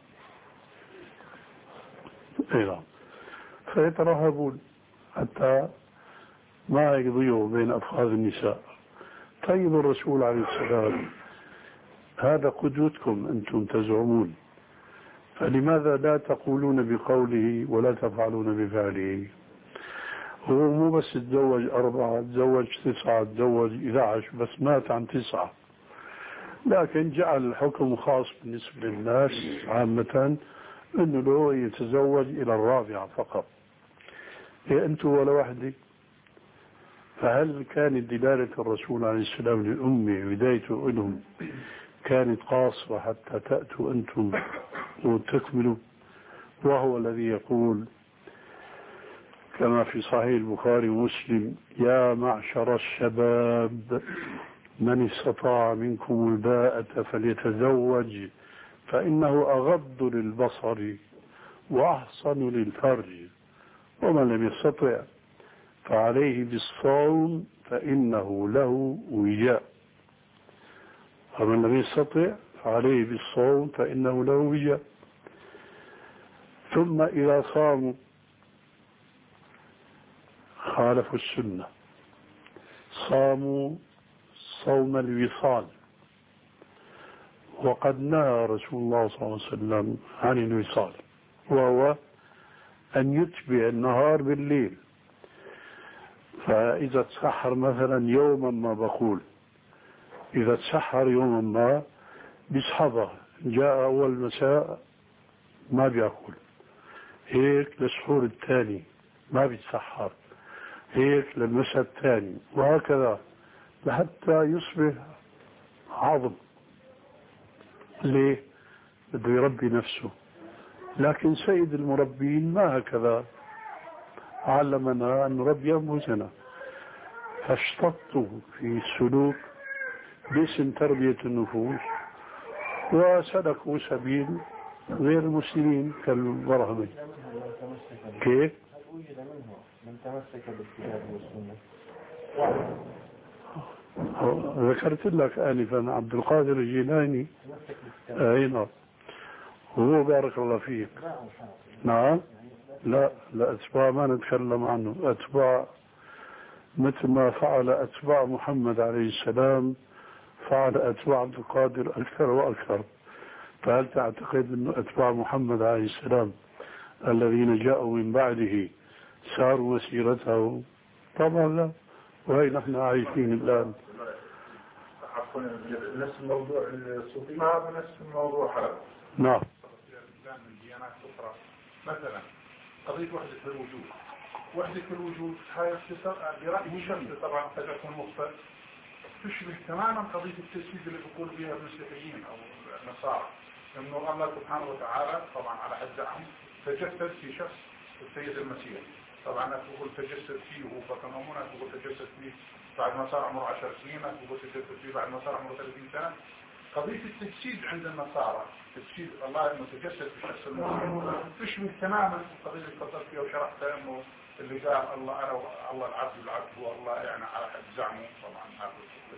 إيه، فيترهبون حتى ما يضيعوا بين أفخاذ النساء. طيب الرسول عليه السلام هذا قدوتكم أنتم تزعمون، فلماذا لا تقولون بقوله ولا تفعلون بفعله؟ هو مو بس تزوج أربعة، تزوج تسعة، تزوج إحدى عشر، بس مات عن تسعة، لكن جعل الحكم خاص بالنسبة للناس عامة، أنه له يتزوج إلى الرابعة فقط. إيه أنتم ولا وحدي؟ فهل كانت دلالة الرسول عليه السلام للأمة بدايته لهم كانت قاصرة حتى تأتوا أنتم وتكملوا؟ وهو الذي يقول كما في صحيح البخاري ومسلم: يا معشر الشباب من استطاع منكم الباءة فليتزوج فإنه أغض للبصر وأحصن للفرج. ومن لم يستطع فعليه بالصوم فإنه له وجاء. ومن لم يستطع فعليه بالصوم فإنه له وجاء. ثم إذا صاموا خالفوا السنة، صاموا صوم الوصال، وقد نهى رسول الله صلى الله عليه وسلم عن الوصال، وهو أن يتبع النهار بالليل. فإذا تسحر مثلا يوما ما، بقول إذا تسحر يوما ما بيصحبه، جاء أول مساء ما بيأكل، هيك للسحور الثاني ما بيتسحر، هيك للمساء الثاني، وهكذا لحتى يصبح عظم. ليه؟ بده يربي نفسه. لكن سيد المربين ما هكذا، علمنا أن نربي أنفسنا، فاشتطوا في السلوك باسم تربية النفوس وسلكوا سبيل غير المسلمين كالبرهمي. كيف؟ هل وجد منه من تمسك بالكتاب والسنة؟ ذكرت لك آنفا عبد القادر الجيلاني. أي نعم. وهو بارك الله فيك. نعم. لا لا أتباع ما نتكلم عنه، أتباع مثل ما فعل أتباع محمد عليه السلام فعل أتباع عبد القادر أكثر وأكثر. فهل تعتقد أن أتباع محمد عليه السلام الذين جاءوا من بعده ساروا مسيرته؟ طبعا لا. وهي نحن عايشين الآن. عفوا، نفس الموضوع الصوفي، ما هذا نفس الموضوع هذا. نعم. الإسلام من ديانات أخرى، مثلا قضية وحدة الوجود. وحدة الوجود هاي اختصار برأي شخصي طبعا قد يكون مخطئ، تشبه تماما قضية التجسيد اللي بيقول بها المسيحيين أو النصارى، إنه الله سبحانه وتعالى طبعا على حد زعم تجسد في شخص السيد المسيح. طبعا ناس بقول تجسد فيه وهو بطن أمه، ناس بقول تجسد فيه بعد ما صار عمره عشر سنين، ناس بقول تجسد فيه بعد ما صار عمره ثلاثين سنة. قضية التجسيد عند النصارى، تجسيد الله انه تجسد في شخص المسيح، تشبه تماما القضية اللي فصلت فيها وشرحتها، انه اللي قال الله انا الله العبد والعبد هو الله، يعني على حد زعمه. طبعا هذا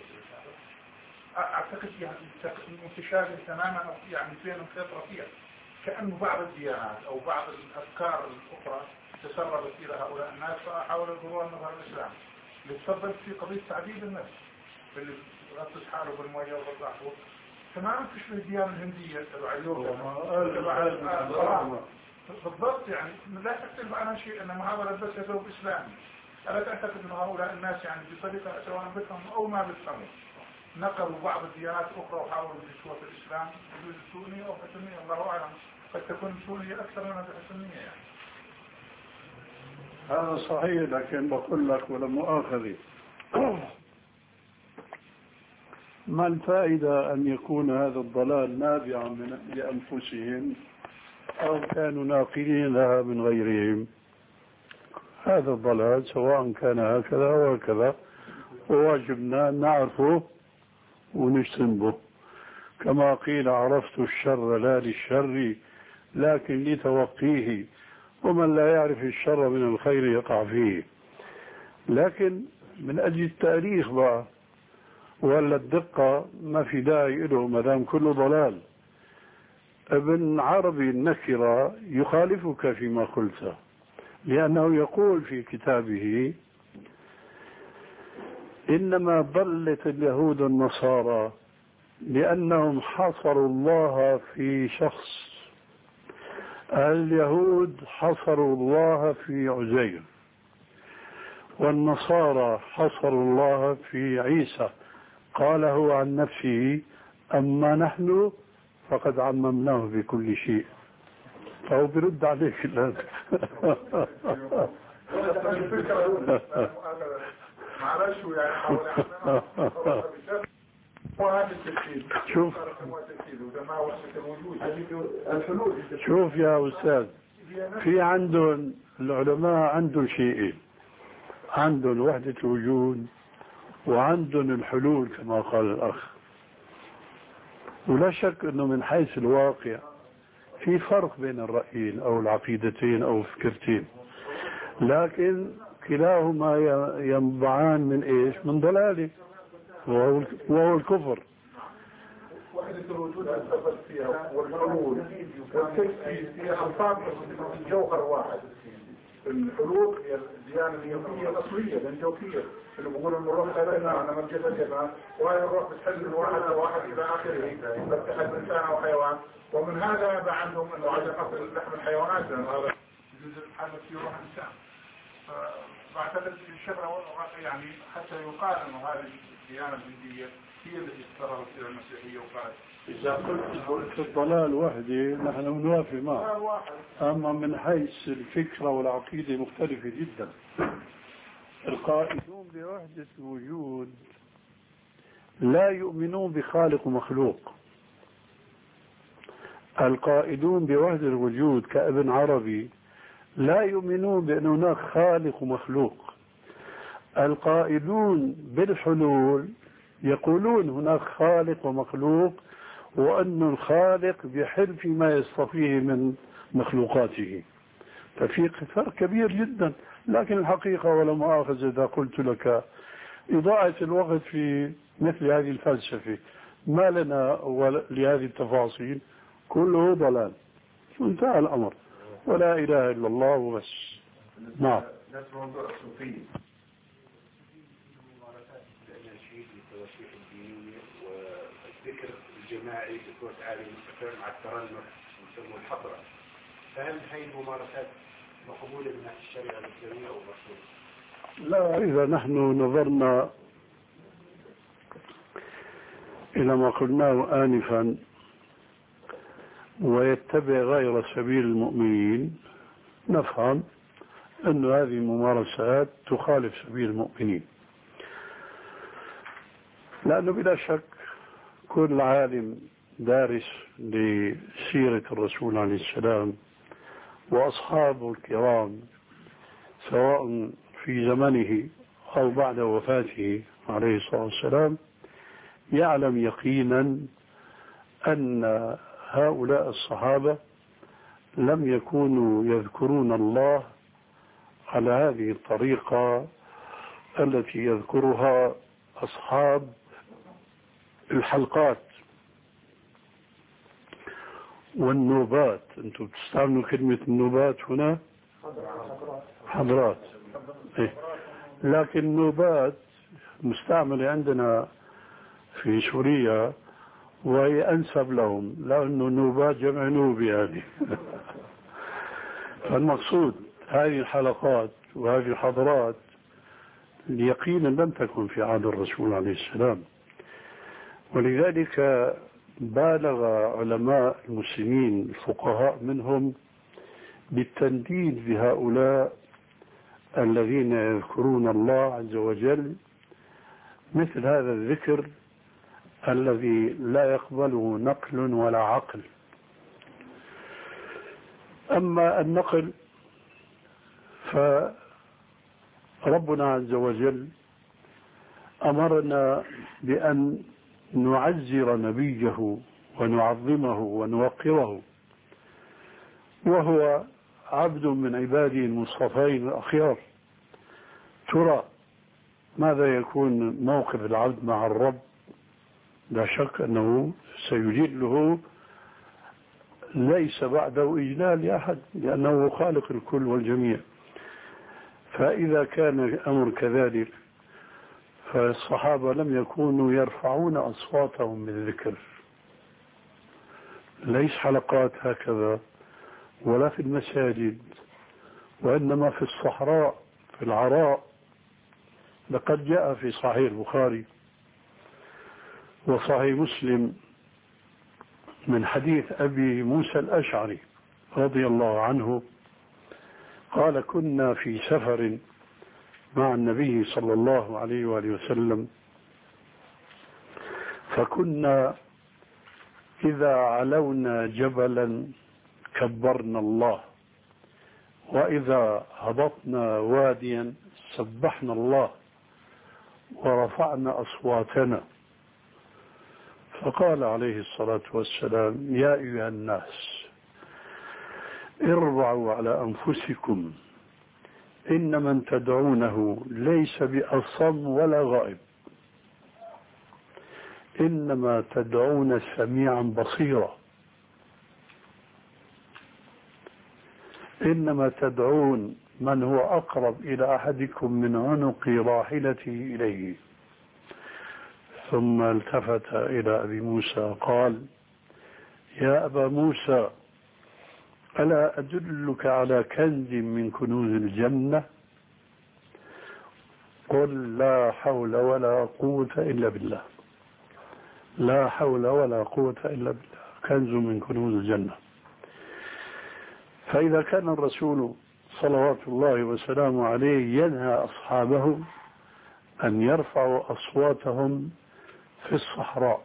اعتقد يعني متشابه تماما، او يعني بينهم خيط رفيع، كأنه بعض الديانات او بعض الافكار الاخرى تسربت الى هؤلاء الناس فحاولوا يظهروا مظهر الاسلام، اللي تفضل في قضية تعذيب النفس، اللي غطس حاله بالمية وغطس تماما تشبه الديانة الهندية تبع اليوغا تبع القرآن بالضبط. يعني لا تختلف عنها شيء، انما هذا لبس ثوب اسلامي. الا تعتقد ان هؤلاء الناس يعني بطريقة سواء بفهموا او ما بفهموا نقلوا بعض الديانات الاخرى وحاولوا يدسوها في الاسلام، يجوز سنية او حسنية، الله اعلم، قد تكون سنية اكثر من حسنية يعني. هذا صحيح، لكن بقول لك ولا مؤاخذة، ما الفائدة أن يكون هذا الضلال نابعا من لأنفسهم أو كانوا ناقلين لها من غيرهم؟ هذا الضلال سواء كان هكذا وهكذا، وواجبنا أن نعرفه ونجتنبه. كما قيل عرفت الشر لا للشر لكن لتوقيه، ومن لا يعرف الشر من الخير يقع فيه. لكن من أجل التاريخ بقى ولا الدقة ما في داعي له ما دام كله ضلال. ابن عربي النكرة يخالفك فيما قلته، لأنه يقول في كتابه إنما ضلت اليهود النصارى لأنهم حصروا الله في شخص. اليهود حصروا الله في عزير، والنصارى حصروا الله في عيسى، قاله عن نفسه أما نحن فقد عممناه بكل شيء. فهو برد عليك الآن. شوف شوف يا أستاذ، في عندهم العلماء عندهم شيئين، عندهم وحدة الوجود وعندهم الحلول كما قال الأخ. ولا شك أنه من حيث الواقع في فرق بين الرأيين أو العقيدتين أو الفكرتين، لكن كلاهما ينبعان من إيش؟ من ضلاله، وهو وهو الكفر. وحدة الوجود الأصل فيها والحلول والتجسيد هي ألفاظ الجوهر واحد. الحلول هي الديانة اليهودية الأصلية الأنجوكية اللي بيقولوا إن الروح خلقنا أنا من جسدنا، وهي الروح بتحل من واحد لواحد إلى آخره، بتحل إنسان أو حيوان. ومن هذا يبقى عندهم إنه عدم أصل لحم الحيوانات لأن هذا يجوز الحدث في روح إنسان. فبعتقد الشبه يعني حتى يقال إنه هذه الديانة الهندية هي التي اضطرت إلى المسيحية وقالت إذا قلت الضلال وحده نحن نوافق معه، أما من حيث الفكرة والعقيدة مختلفة جدا. القائلون بوحدة الوجود لا يؤمنون بخالق ومخلوق. القائلون بوحدة الوجود كابن عربي لا يؤمنون بأن هناك خالق ومخلوق. القائلون بالحلول يقولون هناك خالق ومخلوق، وأن الخالق بيحل فيما يصطفيه من مخلوقاته. ففي فرق كبير جدا. لكن الحقيقة ولا مؤاخذة إذا قلت لك إضاعة الوقت في مثل هذه الفلسفة ما لنا لهذه التفاصيل، كله ضلال، انتهى الأمر، ولا إله إلا الله وبس. نعم. نفس موضوع الصوفية الأناشيد والتواشيح الدينية والذكر الجماعي بصوت عالي مستقر مع الترنح يسموه الحضرة، فهل هي الممارسات مقبولة من الشريعة الإسلامية أو مرفوضة؟ لا، إذا نحن نظرنا إلى ما قلناه آنفا ويتبع غير سبيل المؤمنين نفهم أن هذه الممارسات تخالف سبيل المؤمنين، لأنه بلا شك كل عالم دارس لسيرة الرسول عليه السلام وأصحابه الكرام سواء في زمنه أو بعد وفاته عليه الصلاة والسلام يعلم يقينا أن هؤلاء الصحابة لم يكونوا يذكرون الله على هذه الطريقة التي يذكرها أصحاب الحلقات والنوبات. أنتم تستعملوا كلمة النوبات هنا؟ حضرات. إيه. لكن النوبات مستعملة عندنا في سوريا وهي أنسب لهم، لأنه النوبات جمع نوبي هذه. فالمقصود هذه الحلقات وهذه الحضارات يقينا لم تكن في عهد الرسول عليه السلام، ولذلك بالغ علماء المسلمين الفقهاء منهم بالتنديد بهؤلاء الذين يذكرون الله عز وجل مثل هذا الذكر الذي لا يقبله نقل ولا عقل. أما النقل فربنا عز وجل أمرنا بأن نعزر نبيه ونعظمه ونوقره، وهو عبد من عباده المصطفين الأخيار. ترى ماذا يكون موقف العبد مع الرب؟ لا شك أنه سيجله ليس بعده إجلال لأحد، لأنه خالق الكل والجميع. فإذا كان الأمر كذلك فالصحابة لم يكونوا يرفعون أصواتهم بالذكر، ليس حلقات هكذا ولا في المساجد، وإنما في الصحراء في العراء. لقد جاء في صحيح البخاري وصحيح مسلم من حديث أبي موسى الأشعري رضي الله عنه قال: كنا في سفر مع النبي صلى الله عليه وآله وسلم، فكنا إذا علونا جبلا كبرنا الله، وإذا هبطنا واديا سبحنا الله ورفعنا أصواتنا. فقال عليه الصلاة والسلام: يا أيها الناس اربعوا على أنفسكم إن من تدعونه ليس بأصم ولا غائب، إنما تدعون سميعا بصيرا، إنما تدعون من هو أقرب إلى أحدكم من عنق راحلته إليه. ثم التفت إلى أبي موسى قال: يا أبا موسى، ألا أدلك على كنز من كنوز الجنة؟ قل لا حول ولا قوة إلا بالله. لا حول ولا قوة إلا بالله، كنز من كنوز الجنة. فإذا كان الرسول صلوات الله وسلامه عليه ينهى أصحابه أن يرفعوا أصواتهم في الصحراء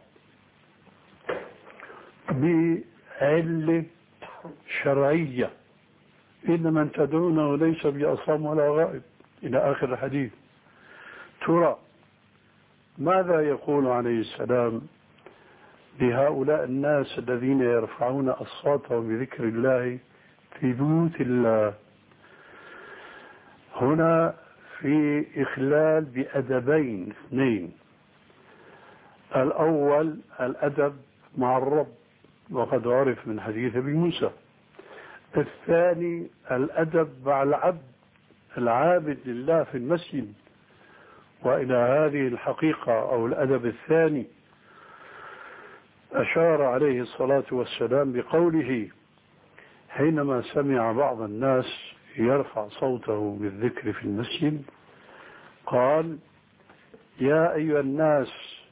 بعلة شرعية، إن من تدعونه ليس بأصم ولا غائب، إلى آخر الحديث، ترى ماذا يقول عليه السلام لهؤلاء الناس الذين يرفعون أصواتهم بذكر الله في بيوت الله؟ هنا في إخلال بأدبين اثنين. الأول الأدب مع الرب، وقد عرف من حديث أبي موسى. الثاني الأدب مع العبد العابد لله في المسجد. وإلى هذه الحقيقة أو الأدب الثاني أشار عليه الصلاة والسلام بقوله حينما سمع بعض الناس يرفع صوته بالذكر في المسجد، قال: يا أيها الناس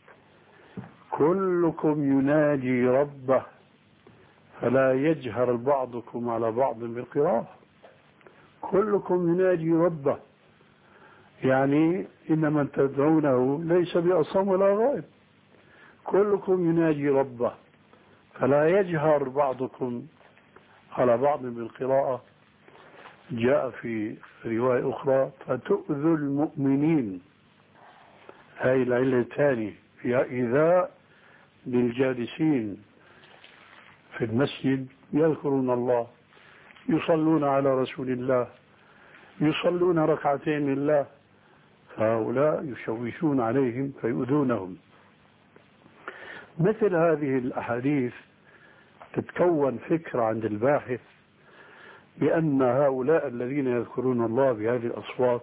كلكم ينادي ربه فلا يجهر بعضكم على بعض بالقراءة. كلكم ينادي ربه، يعني إن من تدعونه ليس بأصم ولا غائب، كلكم ينادي ربه فلا يجهر بعضكم على بعض بالقراءة. جاء في رواية أخرى: فتؤذوا المؤمنين. هاي العلة الثانية فيها إيذاء للجالسين في المسجد يذكرون الله، يصلون على رسول الله، يصلون ركعتين لله، فهؤلاء يشوشون عليهم فيؤذونهم. مثل هذه الأحاديث تتكون فكرة عند الباحث بأن هؤلاء الذين يذكرون الله بهذه الأصوات،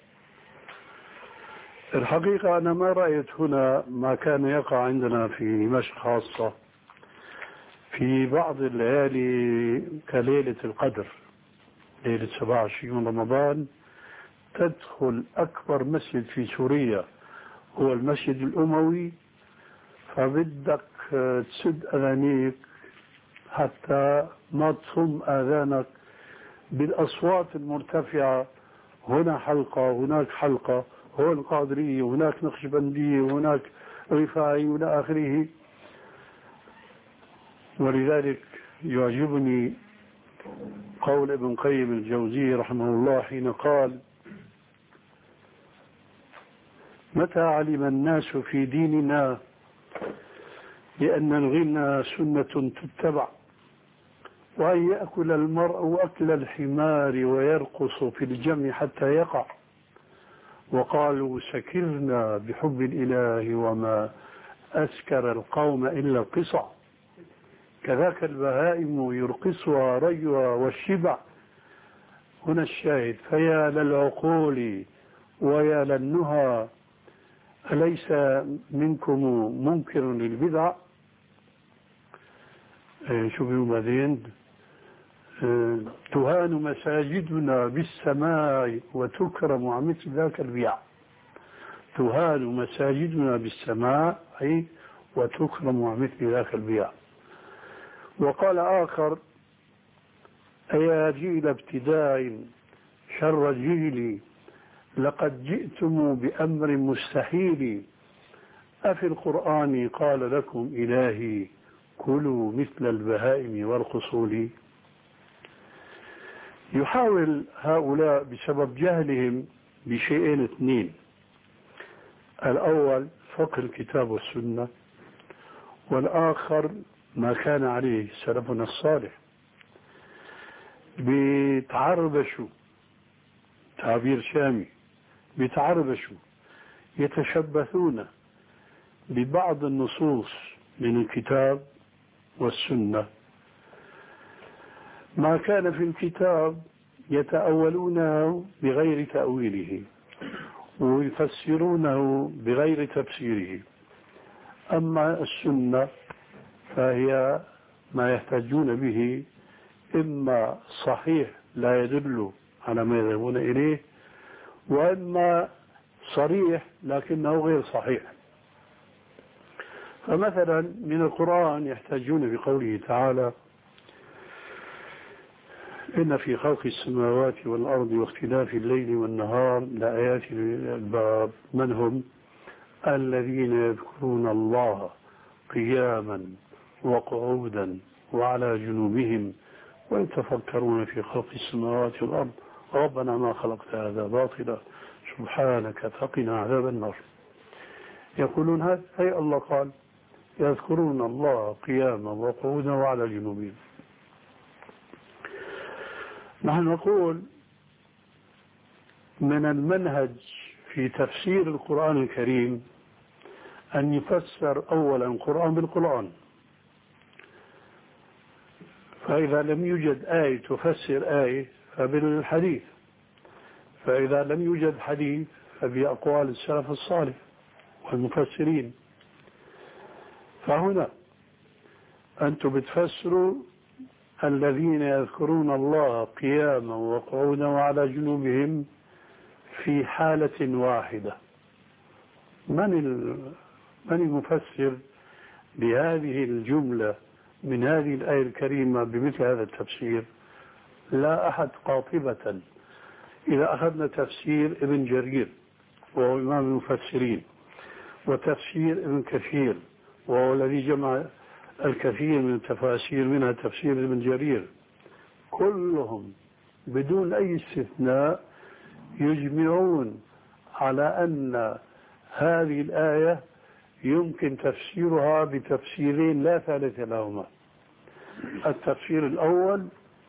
الحقيقة أنا ما رأيت هنا ما كان يقع عندنا في دمشق خاصة في بعض الليالي كليلة القدر، ليلة سبعة وعشرين رمضان، تدخل أكبر مسجد في سوريا هو المسجد الأموي، فبدك تسد أذانيك حتى ما تصم آذانك بالأصوات المرتفعة. هنا حلقة، هناك حلقة، هون قادرية، هناك نقشبندية، هناك رفاعي، وإلى آخره. ولذلك يعجبني قول ابن قيم الجوزي رحمه الله حين قال: متى علم الناس في ديننا لأن الغنى سنة تتبع، وأن يأكل المرء أكل الحمار ويرقص في الجمع حتى يقع، وقالوا سكرنا بحب الإله وما أسكر القوم إلا القصع، كذاك البهائم يرقصها ريها والشبع. هنا الشاهد: فيا للعقول ويا للنهى، أليس منكم منكر للبدع؟ شو بيقول بعدين؟ تهان مساجدنا بالسماء وتكرم عن مثل ذاك البيع. تهان مساجدنا بالسماء أي وتكرم عن مثل ذاك البيع. وقال آخر: أيا جيل ابتداء شر جيلي، لقد جئتم بأمر مستحيل، أفي القرآن قال لكم إلهي كلوا مثل البهائم وارقصوا لي. يحاول هؤلاء بسبب جهلهم بشيئين اثنين: الأول فقه الكتاب والسنة، والآخر ما كان عليه سلفنا الصالح. بيتعربشوا، تعبير شامي، بيتعربشوا يتشبثون ببعض النصوص من الكتاب والسنة. ما كان في الكتاب يتأولونه بغير تأويله ويفسرونه بغير تفسيره، أما السنة فهي ما يحتاجون به إما صحيح لا يدل على ما يذهبون إليه، وإما صريح لكنه غير صحيح. فمثلا من القرآن يحتاجون بقوله تعالى: إن في خلق السماوات والأرض واختلاف الليل والنهار لآيات للألباب. من هم؟ الذين يذكرون الله قياما وقعودا وعلى جنوبهم ويتفكرون في خلق السماوات والأرض ربنا ما خلقت هذا باطلا سبحانك فقنا عذاب النار. يقولون هذا أي الله قال يذكرون الله قياما وقعودا وعلى جنوبهم. نحن نقول من المنهج في تفسير القرآن الكريم أن يفسر أولا القرآن بالقرآن، فإذا لم يوجد آية تفسر آية فبالحديث، فإذا لم يوجد حديث فبأقوال السلف الصالح والمفسرين. فهنا أنتم بتفسروا الذين يذكرون الله قياما وقعودا وعلى جنوبهم في حالة واحدة. من من المفسر بهذه الجملة من هذه الآية الكريمة بمثل هذا التفسير؟ لا أحد قاطبة. إذا أخذنا تفسير ابن جرير وهو إمام المفسرين، وتفسير ابن كثير وهو الذي جمع الكثير من التفاسير منها تفسير ابن جرير، كلهم بدون أي استثناء يجمعون على أن هذه الآية يمكن تفسيرها بتفسيرين لا ثالث لهما. التفسير الأول: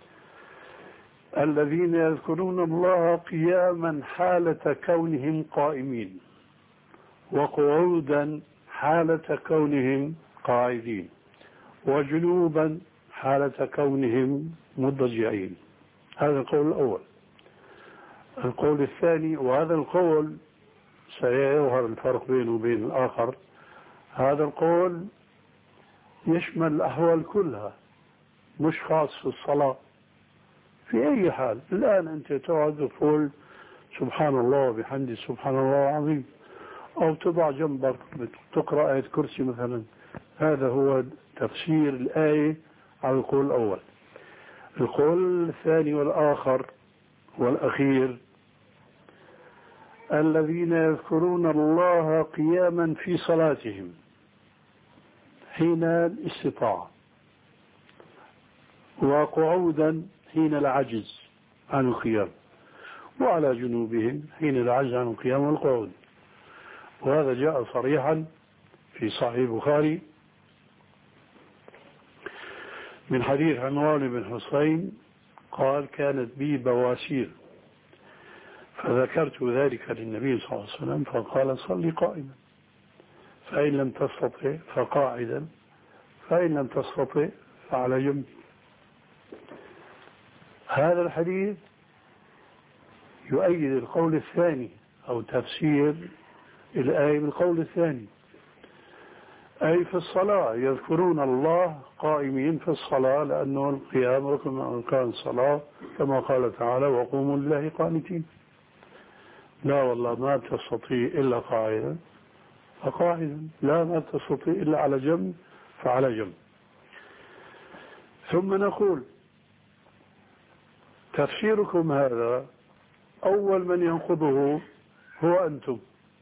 الذين يذكرون الله قياما حالة كونهم قائمين، وقعودا حالة كونهم قاعدين، وجنوبا حالة كونهم مضجعين. هذا القول الأول. القول الثاني، وهذا القول سيظهر الفرق بينه وبين الآخر، هذا القول يشمل الأحوال كلها مش خاص في الصلاة. في أي حال الآن أنت تقعد تقول سبحان الله وبحمده سبحان الله العظيم، أو تضع جنبك تقرأ آية كرسي مثلا، هذا هو تفسير الآية على القول الأول. القول الثاني والآخر والأخير: الذين يذكرون الله قياما في صلاتهم حين الاستطاعة، وقعودا حين العجز عن القيام، وعلى جنوبهم حين العجز عن القيام والقعود. وهذا جاء صريحا في صحيح البخاري من حديث عمران بن حسين قال: كانت بي بواسير فذكرت ذلك للنبي صلى الله عليه وسلم فقال: صلي قائما، فإن لم تستطع فقاعدا، فإن لم تستطع فعلى جنب. هذا الحديث يؤيد القول الثاني أو تفسير الآية بالقول الثاني، أي في الصلاة يذكرون الله قائمين في الصلاة، لأنه القيام ركن من أركان الصلاة كما قال تعالى: وقوموا لله قانتين. لا والله ما تستطيع إلا قاعدا فقاعدا، لا ما تستطيع إلا على جنب فعلى جنب. ثم نقول تفسيركم هذا أول من ينقضه هو أنتم،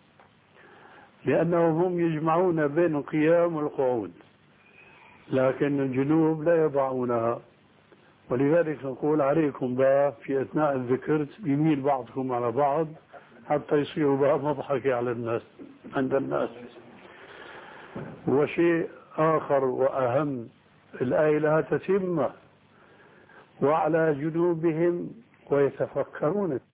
لأنهم هم يجمعون بين القيام والقعود، لكن الجنوب لا يضعونها. ولذلك نقول عليكم بقى في أثناء الذكر يميل بعضكم على بعض حتى يصيروا بقى مضحك على الناس عند الناس. وشيء آخر وأهم، الآية لها تتمة، وعلى جنوبهم ويتفكرون